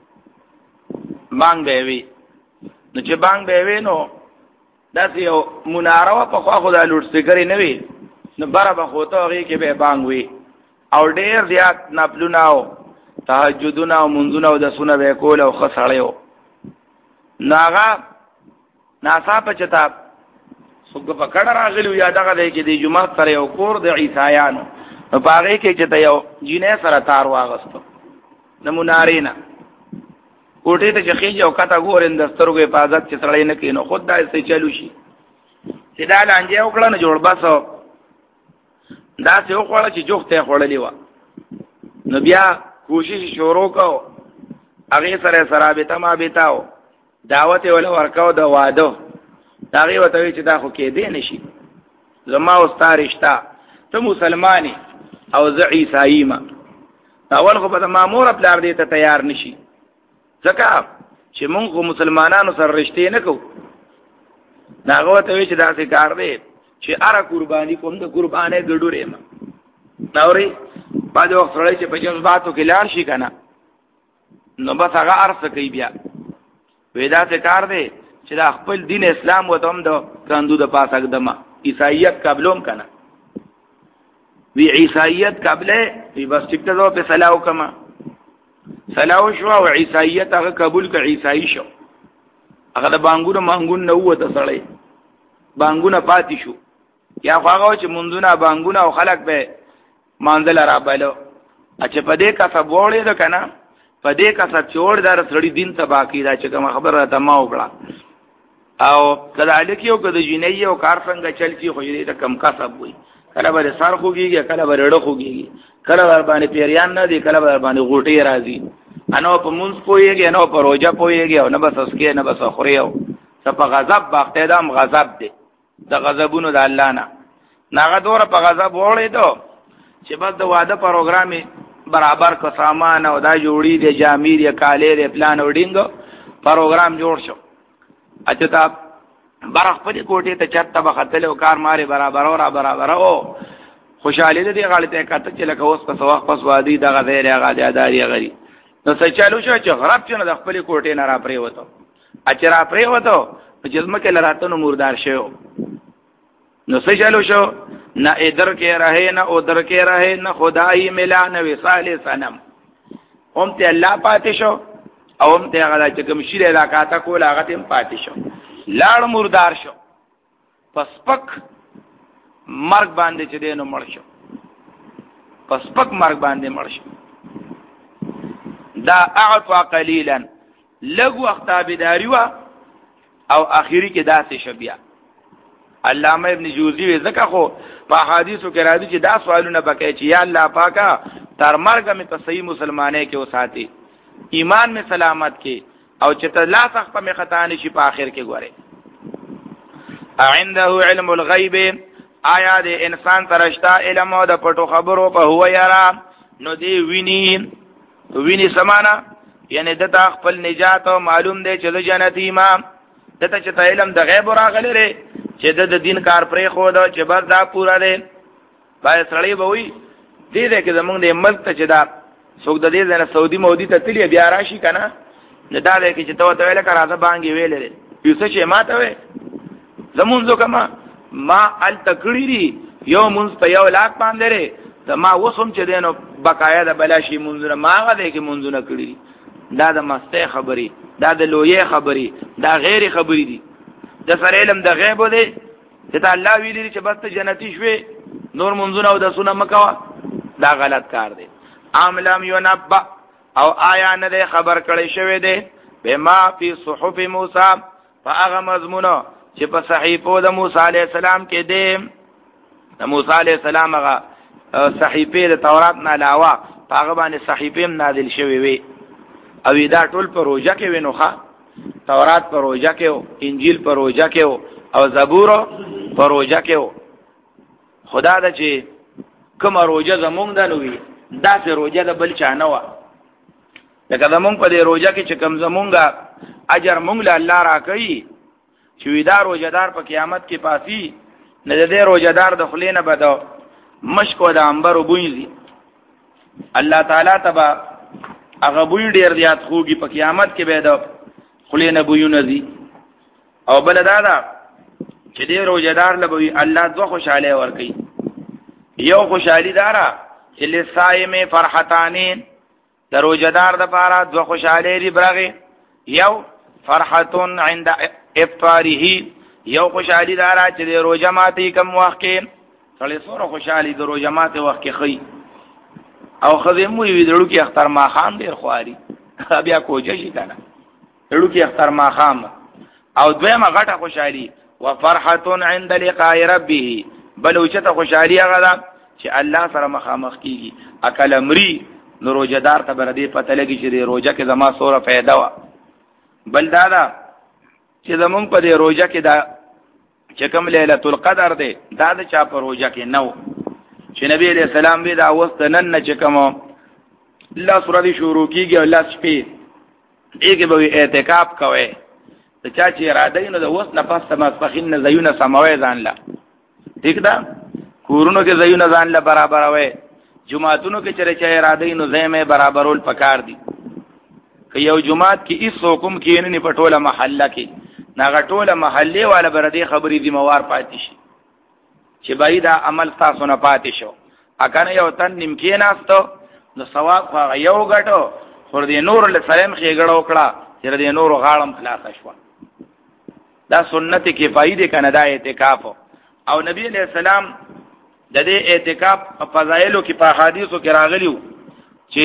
بانګ به وی نو چې بانګ به وی نو داسې یو مناره په خوا خدای لوټ سګری نه وی نو بره به خوته هغه کې به بانګ وی او ډیر زیات نفلونه او تهجدونه او منځونه او د سونه به کول او خسړیو ناغه ناصاپه چتا څنګه په کډه راغلی یا دغه دی چې د جمعه سره یو کور د عیسایانو په هغه کې چې ته یو جینې سره تار واغستو نمونارینا کوټې ته چې خېجو کته ګورین د سترګو حفاظت چې سړی نه کینو خود دا یې چلو شي چې دا لانجه وکړه نه جوړ باسو دا څه وکړه چې جوخته خړلې و نو بیا کوشش شروع کو هغه سره سرابته ما بیتاو دعوت ولا ورکاو د واده دا غي وته چې دا خو کې دی نشي زما او ستارشتا ته مسلمانی او ز عیسائی ما اول خو په مامور خپل دې ته تیار نشي ځکه چې موږ مسلمانانو سره رښتې نه کوو داغه ته چې دا څه کار دی چې اره قرباني کوم د قربانې ګډورې ما ناوري باندې وخت سره چې په جذباتو کې لار شي کنه نو بس هغه ارسه کوي بیا ودا څه کار دی چې دا خپل دین اسلام وته هم د کاندو د پاسه قدمه عیسایت قبلوم کنه وی عیسایت قبله وی بس ټیک ته په سلاو کما سلاو شو او عیسایت هغه قبول ک عیسائی شو هغه د بانګونو مانګون نه وته سړی بانګونه پاتې شو یا هغه چې مونږونه بانګونه او خلق به مانځل را بلو اچھا په دې کا څه وړې ده کنه په دې کا څه چوڑ دار سړی دین ته باقی دا چې کوم خبره ته ما وکړه او کذالک یو کده جنې او کار څنګه چلتی خو دې ته کم کسب وي کله به سر خوږي کله به رړه خوږي کله ور باندې پیریان نه دي کله ور باندې غوټي راځي انو په مونږ پويږي انو په روزه پويږي او نه بس اسکه نه بس خوريو څه په غضب باخته دام غضب دي د غضبونو د الله نه ناغه دور په غضب وړې دو چې بس د واده پروګرامي برابر کو سامان او دا جوړی دي جامیر یا کالې دي پلان وډینګ پروګرام جوړ شو اته تا برخ په کوټه ته چرته بختل او کار ماره برابر او برابر او خوشاله دې غالته کته چې لکه اوس په سواخ پس وادي دغه غیر هغه د اداري غري نو څه چالو شو چې غرب چې د خپل کوټې نه را پرې وته اچرا پرې وته چې زمکه لراته نو مردار شو نو څه چالو شو نہ ادھر کے رہے نہ ادھر کے رہے نہ خدائی ملا نہ وصال صنم هم ته الله پاتې شو او هم ته هغه چې کوم شی علاقه تا کول هغه تم پاتې شو لاړ مردار شو پس پک مرګ باندې چې دینو مړ شو پس پک مرګ باندې مړ شو دا اعطى قليلا لغو اختابداري وا او اخیری کې داسې شبیا علامه ابن جوزی زکه خو په حدیثو کې راځي چې دا سوالونه بکې چې یا الله پاکا تر مرګ مې ته صحیح مسلمانې کې وساتي ایمان میں سلامت کې او چې ته لا سخت په خطا نشي په اخر کې ګوره عنده علم الغیب آیا د انسان ترشتا علم او د پټو خبرو په هو یرا نو دی ویني ویني سمانا یعنی دته خپل نجات او معلوم دی چې د جنت امام دته چې علم د غیب راغلی لري چې د دین کار پرې خو دا چې بس دا پورا دی پای سړی به وي دې دې کې زمونږ د ملک ته چې دا څوک د دې نه سعودي مودي ته تلی بیا راشي کنه نه دا دې کې چې ته ته ویل کړه دا باندې ویلې یو څه چې ماته وې زمونږ کما ما ال تکړی یو مونږ په یو لاک باندې لري ته ما وسوم چې دینو بقایا د بلاشي مونږ ما غته کې مونږ نه کړی دا د مسته خبري دا د لوی خبري دا غیر خبري دي د سره علم د غیب دی چې الله ویلي چې بس جنتی شوي نور منځونه او د سونه مکوا دا غلط کار دی عاملم ينبأ او آیا نه دی خبر کړی شوی دی بما فی صحف موسی فاغه مضمونه چې په صحیفو د موسی علی السلام کې دی د موسی علی السلام هغه صحیفه د تورات نه علاوه هغه باندې صحیفه نازل شوی وي او دا ټول په روزه کې وینوخه تورات پر روزه کې او انجیل پر روزه کې او زبور پر روزه کې خدا د چې کوم روزه زمونږ د نوې دا سه روزه د بل چا نه و لکه زمونږ په دې روزه کې چې کوم زمونږه اجر مونږ له الله را کوي چې ودا روزدار په قیامت کې پاسي نه دې روزدار د خلینه بدو مشکو د انبر وبويزي الله تعالی تبا هغه بوی ډیر زیات خوږي په قیامت کې به د خلینه بویونه دي او بل دادا چې دې روزدار لبوي الله دو خوشاله ور کوي یو خوشالي دارا چې لصائم فرحتانین د روزدار د پاره دو خوشاله لري برغه یو فرحتون عند افطاره یو خوشالي دارا چې د روزه ماتي کم وخت کې سړی سره خوشالي د روزه ماتي وخت کې خي او خزمو وی دړو کې اختر ما خام ډیر خواري بیا کوجه شي کنه دړو کې اختر ما خام او دویمه غټه خوشالي وفرحتون عند لقاء ربه بل اوچته خوشالي هغه ده چې الله سره مخامخ کیږي اکل امري نو روزدار ته بر دې پته لګي چې روزه کې زما سوره फायदा وا بل دا ده چې زمونږ په دې روزه کې دا چې کوم ليله القدر ده دا د چا په روزه کې نو چې نبی عليه السلام به دا واستنن نه چې کوم الله سورې شروع کیږي او الله شپې دغه به اعتکاف کوي ته چا چې اراده نو د وس نه پاسه مسخین نه زيونه سموي ځان لا ٹھیک ده کورونو کې زيونه ځان لا برابر وي جمعهتونو کې چې چا اراده نو زېمه برابرول پکار دي که یو جمعات کې هیڅ حکم کې نه پټوله محله کې ناغه ټوله محله والا بردي خبرې دي موار پاتې شي چې بای دا عمل تاسو نه پاتې شو اګه یو تن نیم کې ناستو نو ثواب خو یو غټو خور دې نور له سلام خېګړو کړه چې دې نور غاړم خلاص شو دا سنت کفایه دي کنه دا اعتکاف او نبی علیہ السلام د دې اعتکاف فضایلو کې په حدیثو کې راغلیو چې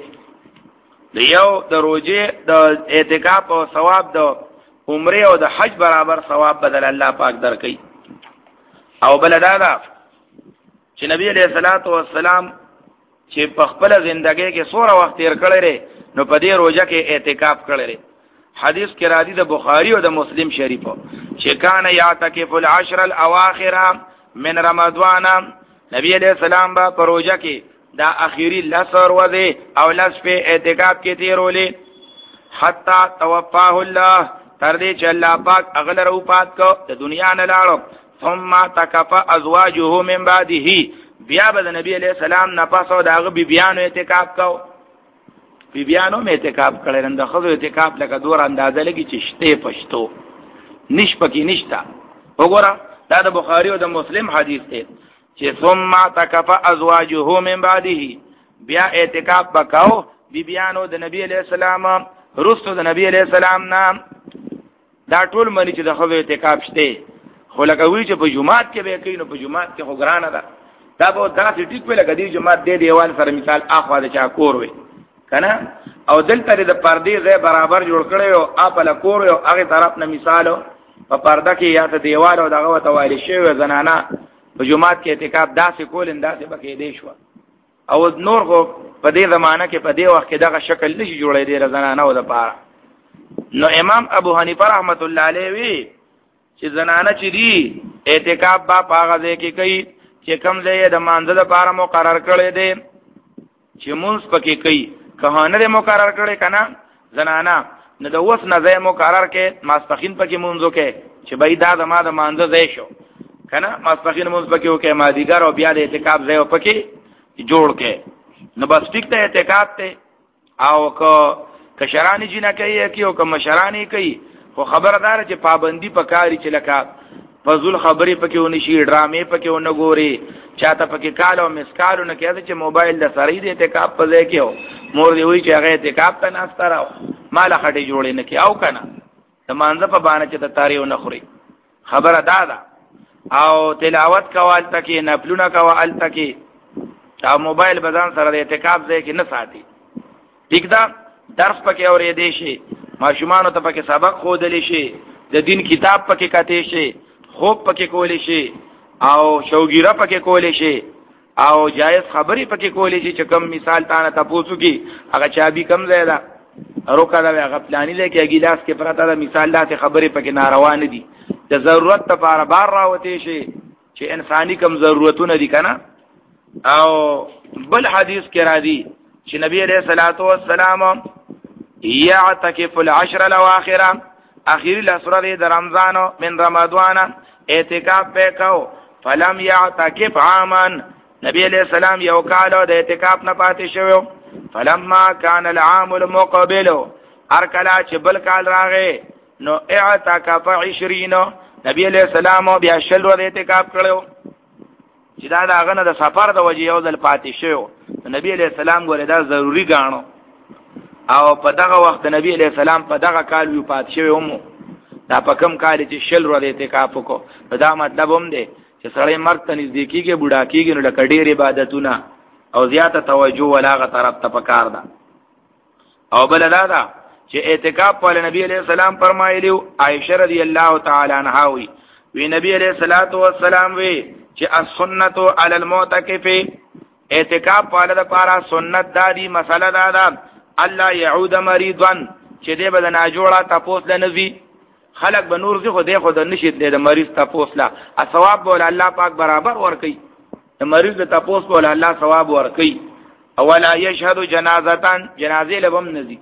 د یو د روزه د اعتکاف او ثواب د عمره او د حج برابر ثواب بدل الله پاک درکې او بل دا دا چې نبی علیہ الصلوۃ والسلام چې په خپل ژوندۍ کې سوره وخت تیر کړی نو په دې روزه کې اعتکاف کړی حدیث کې راځي د بخاری او د مسلم شریفو چې کان یعتکف العشر الاواخر من رمضان نبی علیہ السلام با په روزه کې دا اخیری لسر وځي او لس په اعتکاف کې تیرولې حتا توفاه الله تر دې چې الله پاک اغل رو پات کو د دنیا نه لاړو ثم تکف ازواجه من بعده بیا به د نبی علیہ السلام نه پاسو داغه بی بیانو اعتکاف کو بی بیانو مې اعتکاف کړل د خزو اعتکاف لکه دور اندازه لګي چې شته پښتو نش پکې نشتا وګوره دا د بخاری او د مسلم حدیث دی چې ثم تکف ازواجه من بعده بیا اعتکاف وکاو بی بیانو د نبی علیہ السلام رسو د نبی علیہ السلام نام دا ټول منی چې د خزو اعتکاف شته خو لکه وی چې په جمعات کې به کینو په جمعات کې خو ګرانه ده دا به داسې ټیک په لګدي جمعات دی دیوال سره مثال اخوا د چا کور وي کنه او دلته د پردې ځای برابر جوړ کړي او خپل کور او هغه طرف نه مثالو په پرده کې یا ته دیوال او دغه وتوالي شوی زنانه په جمعات کې اعتکاف داسې کول انداسې بکې دی شو او نور خو په دې زمانہ کې په دې وخت کې دغه شکل نشي جوړې دی زنانه او د پاره نو امام ابو حنیفه رحمت الله علیه وی چې زنانه چې دی اعتکاف با پاغه ځای کې کوي چې کم ځای د مانزه لپاره مقرر کړی دی چې مونږ پکې کوي کهانه دې مقرر کړي کنه زنانا نه د وس نه ځای مقرر کې ماسپخین پکې مونږ کې چې بای دا د ما د مانزه ځای شو کنه ماسپخین مونږ پکې وکي ما دیګر او بیا د اعتکاف ځای پکې جوړ کې نو بس ټیک ته اعتکاف ته او کو کشرانی جنا کوي کې او کوم شرانی کوي خو خبردار چې پابندي پکاري چې لکه فضل خبرې پکې ونی شي ډرامې پکې ونه ګوري چاته پکې کالو مسکالو نه کېږي چې موبایل د سړی د اعتکاف په ځای کې مور دی وی چې هغه اعتکاف ته ناشته راو مال خټي جوړې نه کې او کنه د مانزه په باندې چې د تاریو نه خوري خبره دادا او تلاوت کوال تکي نفلونه کوال تکي او موبایل بدن سره د اعتکاف ځای کې نه ساتي ټیک دا درس پکې اورې دی شي ماشومان ته پکې سبق خودلی شي د دین کتاب پکې کاته شي خوب پکې کولې شي او شوګیره پکې کولې شي او جایز خبرې پکې کولې شي چې کم مثال تانه تاسو کې هغه چابي کم زیاده روکا دا هغه پلانې لکه ګلاس کې پراته دا مثال لاته خبرې پکې ناروا نه دي د ضرورت لپاره بار راوته شي چې انساني کم ضرورتونه دي کنه او بل حدیث کې را دي چې نبی عليه الصلاه والسلام يعتكف العشر الاواخر اخیر الاسره د رمضان من رمضان اعتکاف وکاو فلم يعتكف عاما نبی علیہ السلام یو کال د اعتکاف نه پاتې شو فلما كان العام المقبل هر کله چې بل کال راغی نو اعتکف عشرين نبی علیہ السلام بیا شل ورځې اعتکاف کړو چې دا داغه نه د سفر د وجې یو ځل پاتې شو نبی علیہ السلام ګوره دا ضروری غاڼو او په دغه وخت نبی علیہ السلام په دغه کال یو پات شوی هم دا په کم کال چې شل ورځې اعتکاف وکړو دا مطلب هم دی چې سړی مرګ ته نږدې کیږي بوډا کیږي نو لکه ډېر عبادتونه او زیاته توجه ولاغه طرف ته پکار ده او بل دا ده چې اعتکاف په نبی علیہ السلام فرمایلیو عائشہ رضی الله تعالی عنها وی وی نبی علیہ الصلوۃ والسلام وی چې السنت علی المعتکف اعتکاف په لپاره سنت دادی مسله دا ده الله يعود مريضا چې دې بدن جوړه تاسو لنوي خلق به نور زه خو دې خو د نشید د مریض تاسو لا ثواب بول الله پاک برابر ور کوي د مریض ته تاسو بول الله ثواب ور کوي اولا يشهد جنازتان جنازه لبم نزي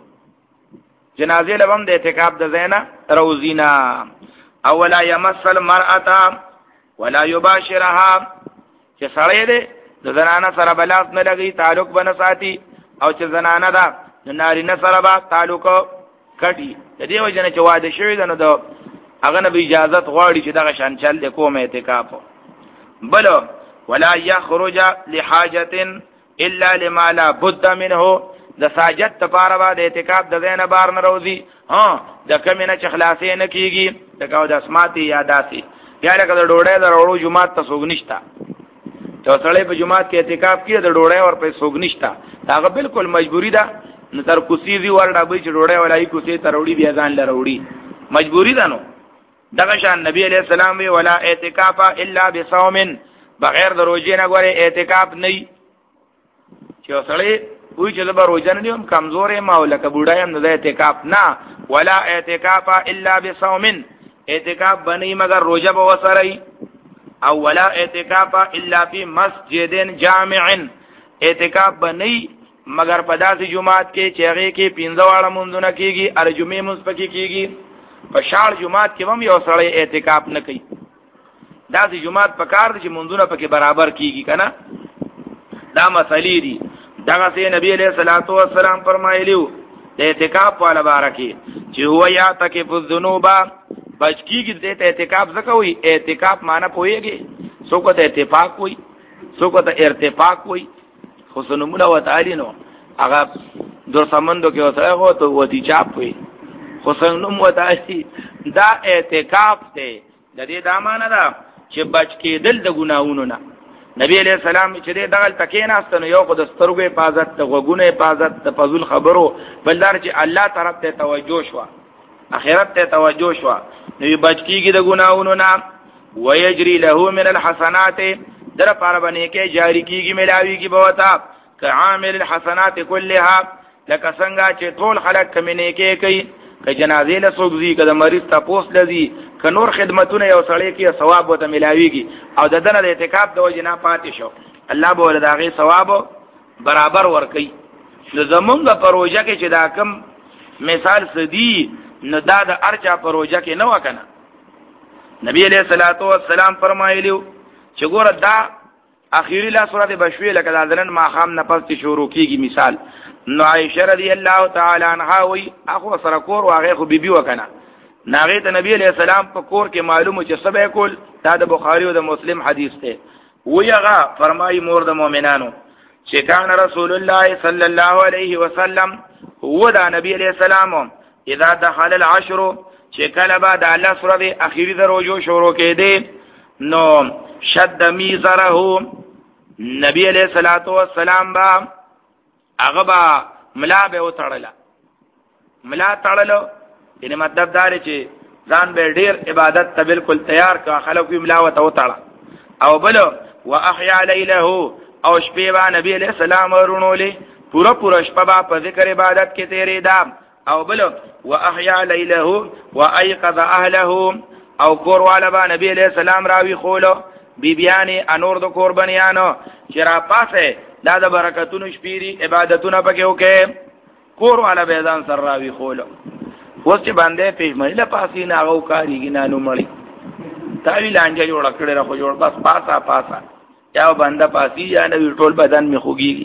جنازه لبم د اعتکاف د زینا روزینا اولا يمس المرأه ولا يباشرها چې سړی دې د زنانه سره بلاس نه لګي تعلق بنه ساتي او چې زنانه ده نارینه سره با تعلق کټي د دې وجه نه چې واده شوی ده نو د هغه نه اجازه غواړي چې دغه شان چل د کوم اعتکاف بل ولا يخرج لحاجه الا لما لا بد منه د ساجت لپاره با د اعتکاف د زینه بار نه روزي ها د کمنه چې خلاصې نه کیږي د کاو د اسماتي یاداسي یا لکه د ډوړې د وروړو جمعات ته سوګ نشتا چې سړی په جمعات کې اعتکاف کړي د ډوړې ور په سوګ نشتا هغه بالکل مجبوری ده نو تر کوسی دی ورډا به چې ډوړې ولای کوسی تر وړي بیا ځان لروړي مجبوری ده نو دغه شان نبی علیہ السلام وی ولا اعتکاف الا بصوم بغیر د روزې نه غوړي اعتکاف نه چې سړی وی چې د روزې نه هم کمزورې ما ولکه بوډای هم د اعتکاف نه ولا اعتکاف الا بصوم اعتکاف بنی مگر روزه به وسرای او ولا اعتکاف الا فی مسجد جامع اعتکاف بنی مگر په داسې جمعات کې چې هغه کې پنځه واړه مونږونه کیږي ار جمعې مونږ پکې کیږي په شاړ جمعات کې هم یو سړی اعتکاف نه کوي داسې جمعات په کار دي چې مونږونه پکې برابر کیږي کنه دا مسلې دي. دغه سي نبی علیہ الصلوۃ والسلام فرمایلیو د اعتکاف والا بارکی چې هو یا تکف الذنوب بچکیږي د اعتکاف زکوي. اعتکاف معنی پويږي څوک ته اتفاق وي څوک ته ارتفاق وي. حسن مولا وتعالى نو هغه در سمندو کې وسره هو ته ودی چاپ وي. حسن نو وتعالى دا اعتکاف ته د دې دا معنی دا چې بچ کېدل د ګناہوں نه. نبی علیہ السلام چې دغه تکیناستنو یو خو د سترګو حفاظت د غوګونو حفاظت د فضل خبرو بلدار چې الله طرف ته توجه شو اخرت ته توجه شو نو بچ کیږي د ګناہوں نه. ويجري له من الحسنات در پر باندې کې جاری کیږي ملاویږي بوتا کعامل الحسنات كلها لکه څنګه چې ټول خلق کمنه کې کوي که جنازې له سوګزي که د مریض تاسو لذي که نور خدمتونه یو سړی کې ثواب وته ملاويږي او د دنه د اعتکاف د وجه نه پاتې شو الله به ولداغي ثواب برابر ورکي. نو زمونږ پروژه کې چې دا کم مثال سدي نو دا د ارچا پروژه کې نه وکنه. نبی علیہ الصلوۃ والسلام فرمایلیو چې ګوره دا اخیری لا سورته بشوی لکه دا درن ما خام نه پس شروع کیږي. مثال نو عائشہ رضی الله تعالی عنها وی اخو سره کور واغه خو بیبي وکنه ناغه ته نبی علیہ السلام په کور کې معلومه چې سبه کول دا د بخاری او د مسلم حدیث ته ویغه فرمای مور د مؤمنانو چې کان رسول الله صلی الله علیه وسلم هو دا نبی علیہ السلام اذا دخل العشر چې کله بعد الله سورته اخیری دروجو شروع کړي نو شد میزره نبی علیہ الصلوۃ والسلام با هغه با ملا به وتړله. ملا تړلو یعنی مطلب دا چې ځان به ډیر عبادت ته بالکل تیار کا خلک ملا وته وتړه او بل واحیا لیله او شپې با نبی علیہ السلام ورونولې پورا پورا شپه په ذکر عبادت کې تیرې دا او بل واحیا لیله وايقظ اهله او کور والا با نبی علیہ السلام راوی خولو بیبیانی انور د قربانیانو چې را پاسه دا د برکتونو شپيري عبادتونه پکې وکې کور والا به ځان سره راوي خولو. اوس چې باندې په مېله پاسې نه هغه کاریږي نه نو مړی تاوی لانجه جوړ کړی راخو جوړ بس پاسا پاسا یا باندې پاسي یا نو ټول بدن می خوږي.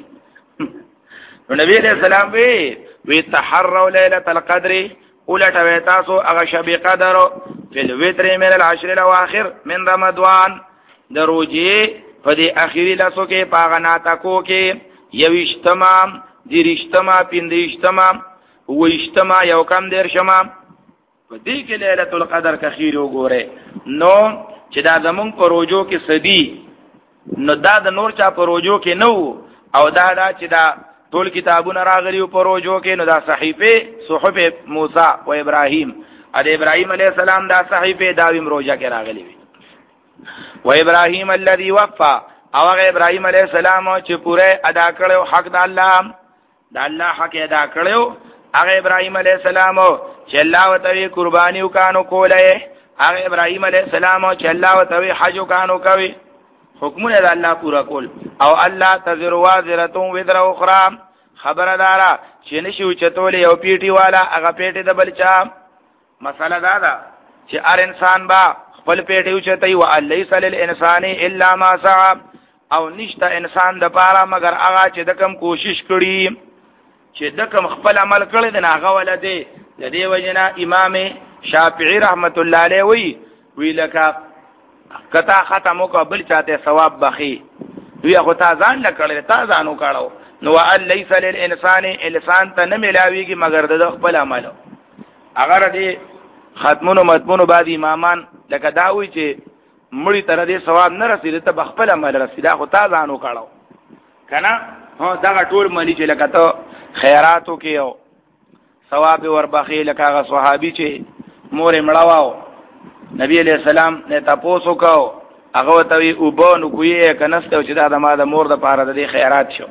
نو نبی علیہ السلام وی وی تحروا ليله القدر ولټوي تاسو هغه شب قدر په الوتر من العشر الاواخر من رمضان دروجي په دې اخیری لاسو کې پاغناتا کو کې یوشتما دیرشتما پندشتما وشتما یو کم دیر شما په دې کې ليله القدر کې خیر وګوره. نو چې دا زمون پروجو کې سدي نو دا د نور چا پروجو کې نو او دا دا چې دا ټول کتابونه راغلي او پروجو کې نو دا صحیفه صحف موسی او ابراهیم ا ابراهیم علیه السلام دا صحیفه داویم روزه کې راغلي وي. و ابراهیم الذي وفى او هغه ابراهیم علیه السلام چې پوره ادا کړو حق د الله د الله حق ادا کړو هغه ابراهیم علیه السلام چې الله وتعالى قرباني وکانو کوله هغه ابراهیم علیه السلام چې الله وتعالى حج وکانو کوي حکمونه د الله پورا کول او الله تزر وازره وذر اخرى خبردارا چې نشو چتول یو پیټي والا هغه پیټي د بلچا. مسله دا ده چې هر انسان با خپل پیټي اوچتای او ليس للانسان الا ما سعى او نشته انسان د پاره مگر هغه چې د کم کوشش کړي چې د کم خپل عمل کړي د هغه ولده. د دې وجنه امام شافعي رحمت الله علیه وی وی لکه کتا ختم وکبل چاته ثواب بخي وی خو تا ځان لکړل تا ځانو کاړو نو ان ليس للانسان انسان ته نه ملاويږي مگر د خپل عمل. اگر دې ختمونو متمونو بعد امامان لکه دا وی چې مړی تر دې ثواب نه رسیدي ته بخپل عمل رسیدا خو تا ځانو کاړو کنه. ها دا ټول ملي چې لکه ته خیراتو کې او ثواب وربخي لکه هغه صحابي چې مور مړاو نبی علیہ السلام نے تاسو کو هغه ته وی او بونو کوی کنهسته چې دا د ما د مور د پاره د خیرات شو.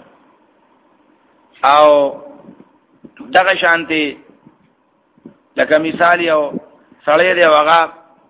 او دغه شانتي لکه مثال یو سړی دی هغه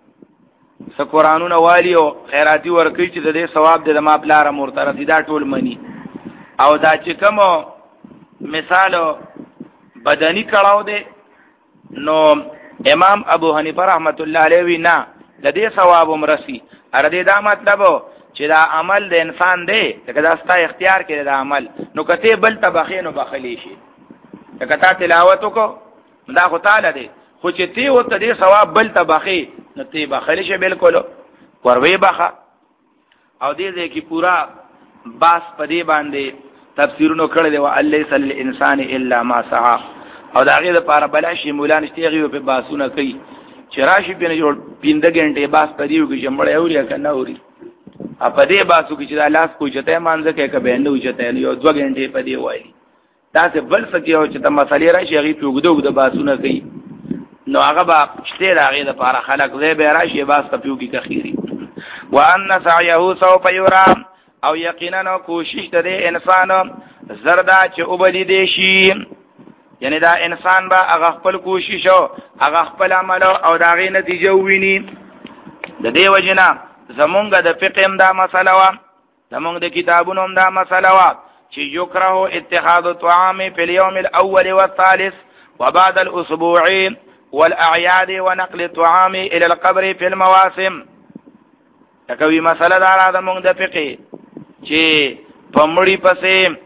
س قرانونه والی او خیراتی ورکړي چې د دې ثواب د ما بلاره مرتره دي دا ټول منی. او دا چې کوم مثال بدنی کړهو دی نو امام ابو حنیفه رحمت الله علیه وینا د دې ثواب مرسي ار دې دا مطلب چې دا عمل د انسان دی لکه دا ستا اختیار کې دا عمل نو کته بل تبخې نو بخلی شي لکه تا تلاوت وکړو دا خو تعالی دی خو چې تی او ته دې ثواب بل تبخې نو تی بخلی شي بالکل وروي بخا او دې دې کې پورا باس پدې باندې تفسیرونو کړل دی او الیس للانسان الا ما سعى او دا غي د پاره بلاشي مولانا شتيغي په باسونه کوي چې راشي په نه جوړ پینده غنټه باس پدیو کې جمړې اوري کنه اوري ا پدې باسو کې چې د لاس کو چته مانځه کې کبه نه وچته یو دوه غنټه پدې وایي دا څه بل څه کې او چې د مسالې راشي غي په وګدو د باسونه کوي نو هغه با شته دا غي د پاره خلق زې به راشي باس کپیو کې کخيري وان سعيه سوف يرى او یقینا کوشش ته انسان زردا چې وبلی دی شي یعنی دا انسان با هغه خپل کوشش او هغه خپل عمل او دا غي نتیجه ویني د دې وجنا زمونږ د فقه هم دا مسله وا زمونږ د کتابونو هم دا مسله وا چې یکره اتخاذ الطعام في اليوم الاول والثالث وبعد الاسبوع والاعياد ونقل الطعام الى القبر في المواسم تکوي مسله دا زمونږ د فقه چې پمړی پسې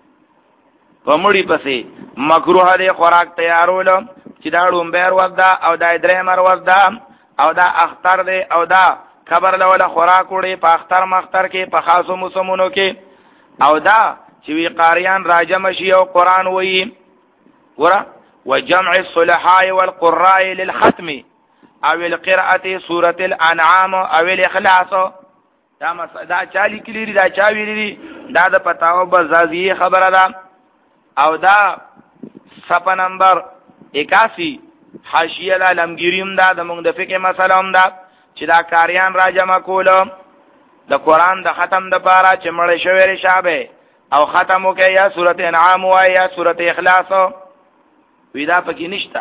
پمړی پسې مکروه دی خوراک تیارول چې دا ډومبر ودا او دا درېمر ودا او دا اختر دی او دا خبر له خوراک وړي په اختر مختر کې په خاصو موسمونو کې او دا چې وی قاریان راجم شي او قران وایي ورا وجمع الصلحاء والقراء للختم او القراءه سوره الانعام او الاخلاص دا دا چالي کلیری دا چا ویری دا د پتاو بزازي خبره ده او دا صفحه نمبر اکاسی حاشیه د علمگیریم دا د موږ د فقه مسله هم دا چې دا کاریان را جمع کول د قران د ختم د پاره چې مړ شوی شابه او ختم وکي یا سوره انعام او یا سوره اخلاص ودا پکې نشتا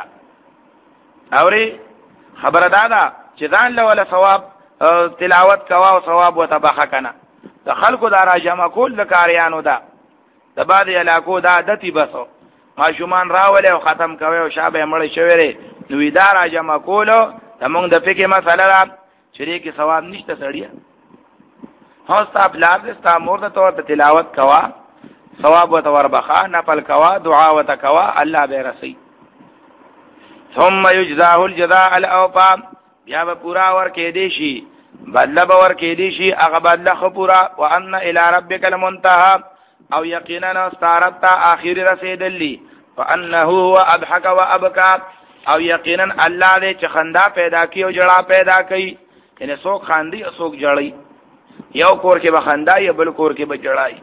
اوري خبره دا ده چې ځان له ولا ثواب تلاوت کوا او ثواب وتبخ کنه د خلکو دا را جمع کول د کاریانو دا د بعد علاقو دا عادتي بسو ماشومان راول او ختم کوي او شابه مړ شوی نو ودا را جمع کولو د موږ د فقه مسله را چې کې ثواب نشته سړیا هو ستاب لازم ستا مور ته تو تلاوت کوا ثواب وتور بخا نفل کوا دعا وتکوا الله به رسي ثم يجزاه الجزاء الاوفى بیا به پورا ور کې دی شي بدل به ور کې دی شي هغه بدل خو پورا وان الى ربك المنتهى او یقینا استارت اخر رسیدلی فانه هو اضحك وابكى او یقینا الله دې چې خندا پیدا کی او جړه پیدا کوي یعنی څوک خاندي او څوک جړی یو کور کې به خندا یا بل کور کې به جړای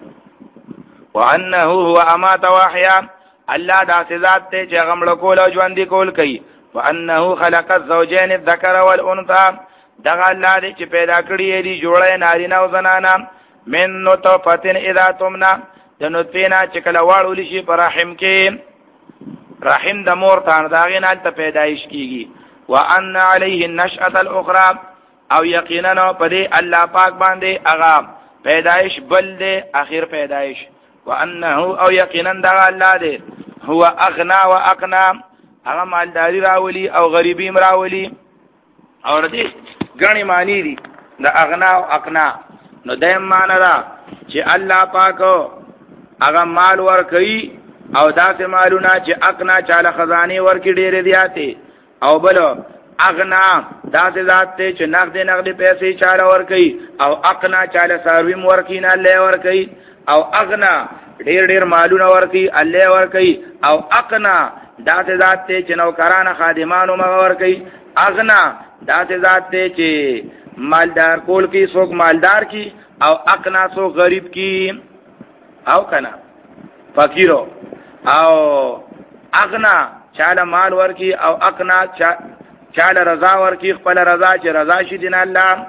وانه هو امات واحیا الله دا ذات ته چې غمړ کول او ژوند کول کوي وانه خلق الزوجين الذكر والانثى دغه الله دې چې پیدا کړی دی جوړه نارینه او زنانه من نطفه اذا تمنا د نطفه چې کله واړول شي پر رحم کې رحم د مور ته داغه نه ته پیدایش کیږي وان عليه النشأه الاخرى او یقینا په دې الله پاک باندې هغه پیدایش بل دې اخر پیدایش وانه او یقینا دغه الله دې هو اغنا واقنا هغه مالداری راولي او غریبی راولي اور دې غنی معنی دي د اغنا او اقنا نو دیم معنا دا چې الله پاک هغه مال ور کوي او داسې مالونه چې اقنا چاله خزانه ور کې ډېرې دیاته او بل اغنا داسې ذات ته چې نقد نقد پیسې چاله ور کوي او اقنا چاله ساروی ور کوي نه له ور کوي او اغنا ډېر ډېر مالونه ور کوي الله ور کوي او اقنا داسې ذات ته چې نوکران خادمانو مغور کوي اغنا داسې ذات ته چې مالدار کول کی څوک مالدار کی او اقنا څوک غریب کی او کنا فقیرو او اغنا چاله مال ورکی او اقنا چاله رضا ورکی خپل رضا چې رضا شي دین الله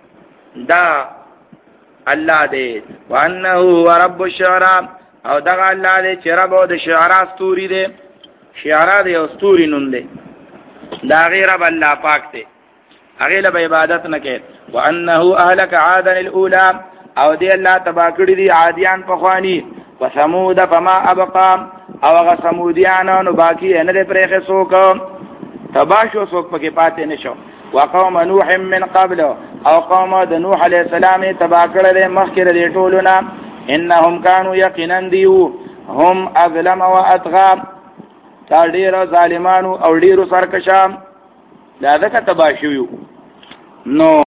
دا الله دې وانه هو رب الشعراء او دا الله دې چې رب د شعراء استوري دې شعراء دې استوري نوم دې دا غیر رب الله پاک دې هغه له عبادت نه کې وانه اهلك عادا الاولى او دې الله تبا کړی دي عادیان په خواني وثمود فما ابقى او هغه سمودیان نو باقی نه پرېخه څوک تباشو څوک پکې پاتې نشو وقوم نوح من قبل او قوم د نوح علیہ السلام تبا کړل مخکره دي ټولنا انهم كانوا یقینا دیو هم اظلم واطغى تا ډیر ظالمانو او ډیر سرکشان دا ځکه تبا شویو نو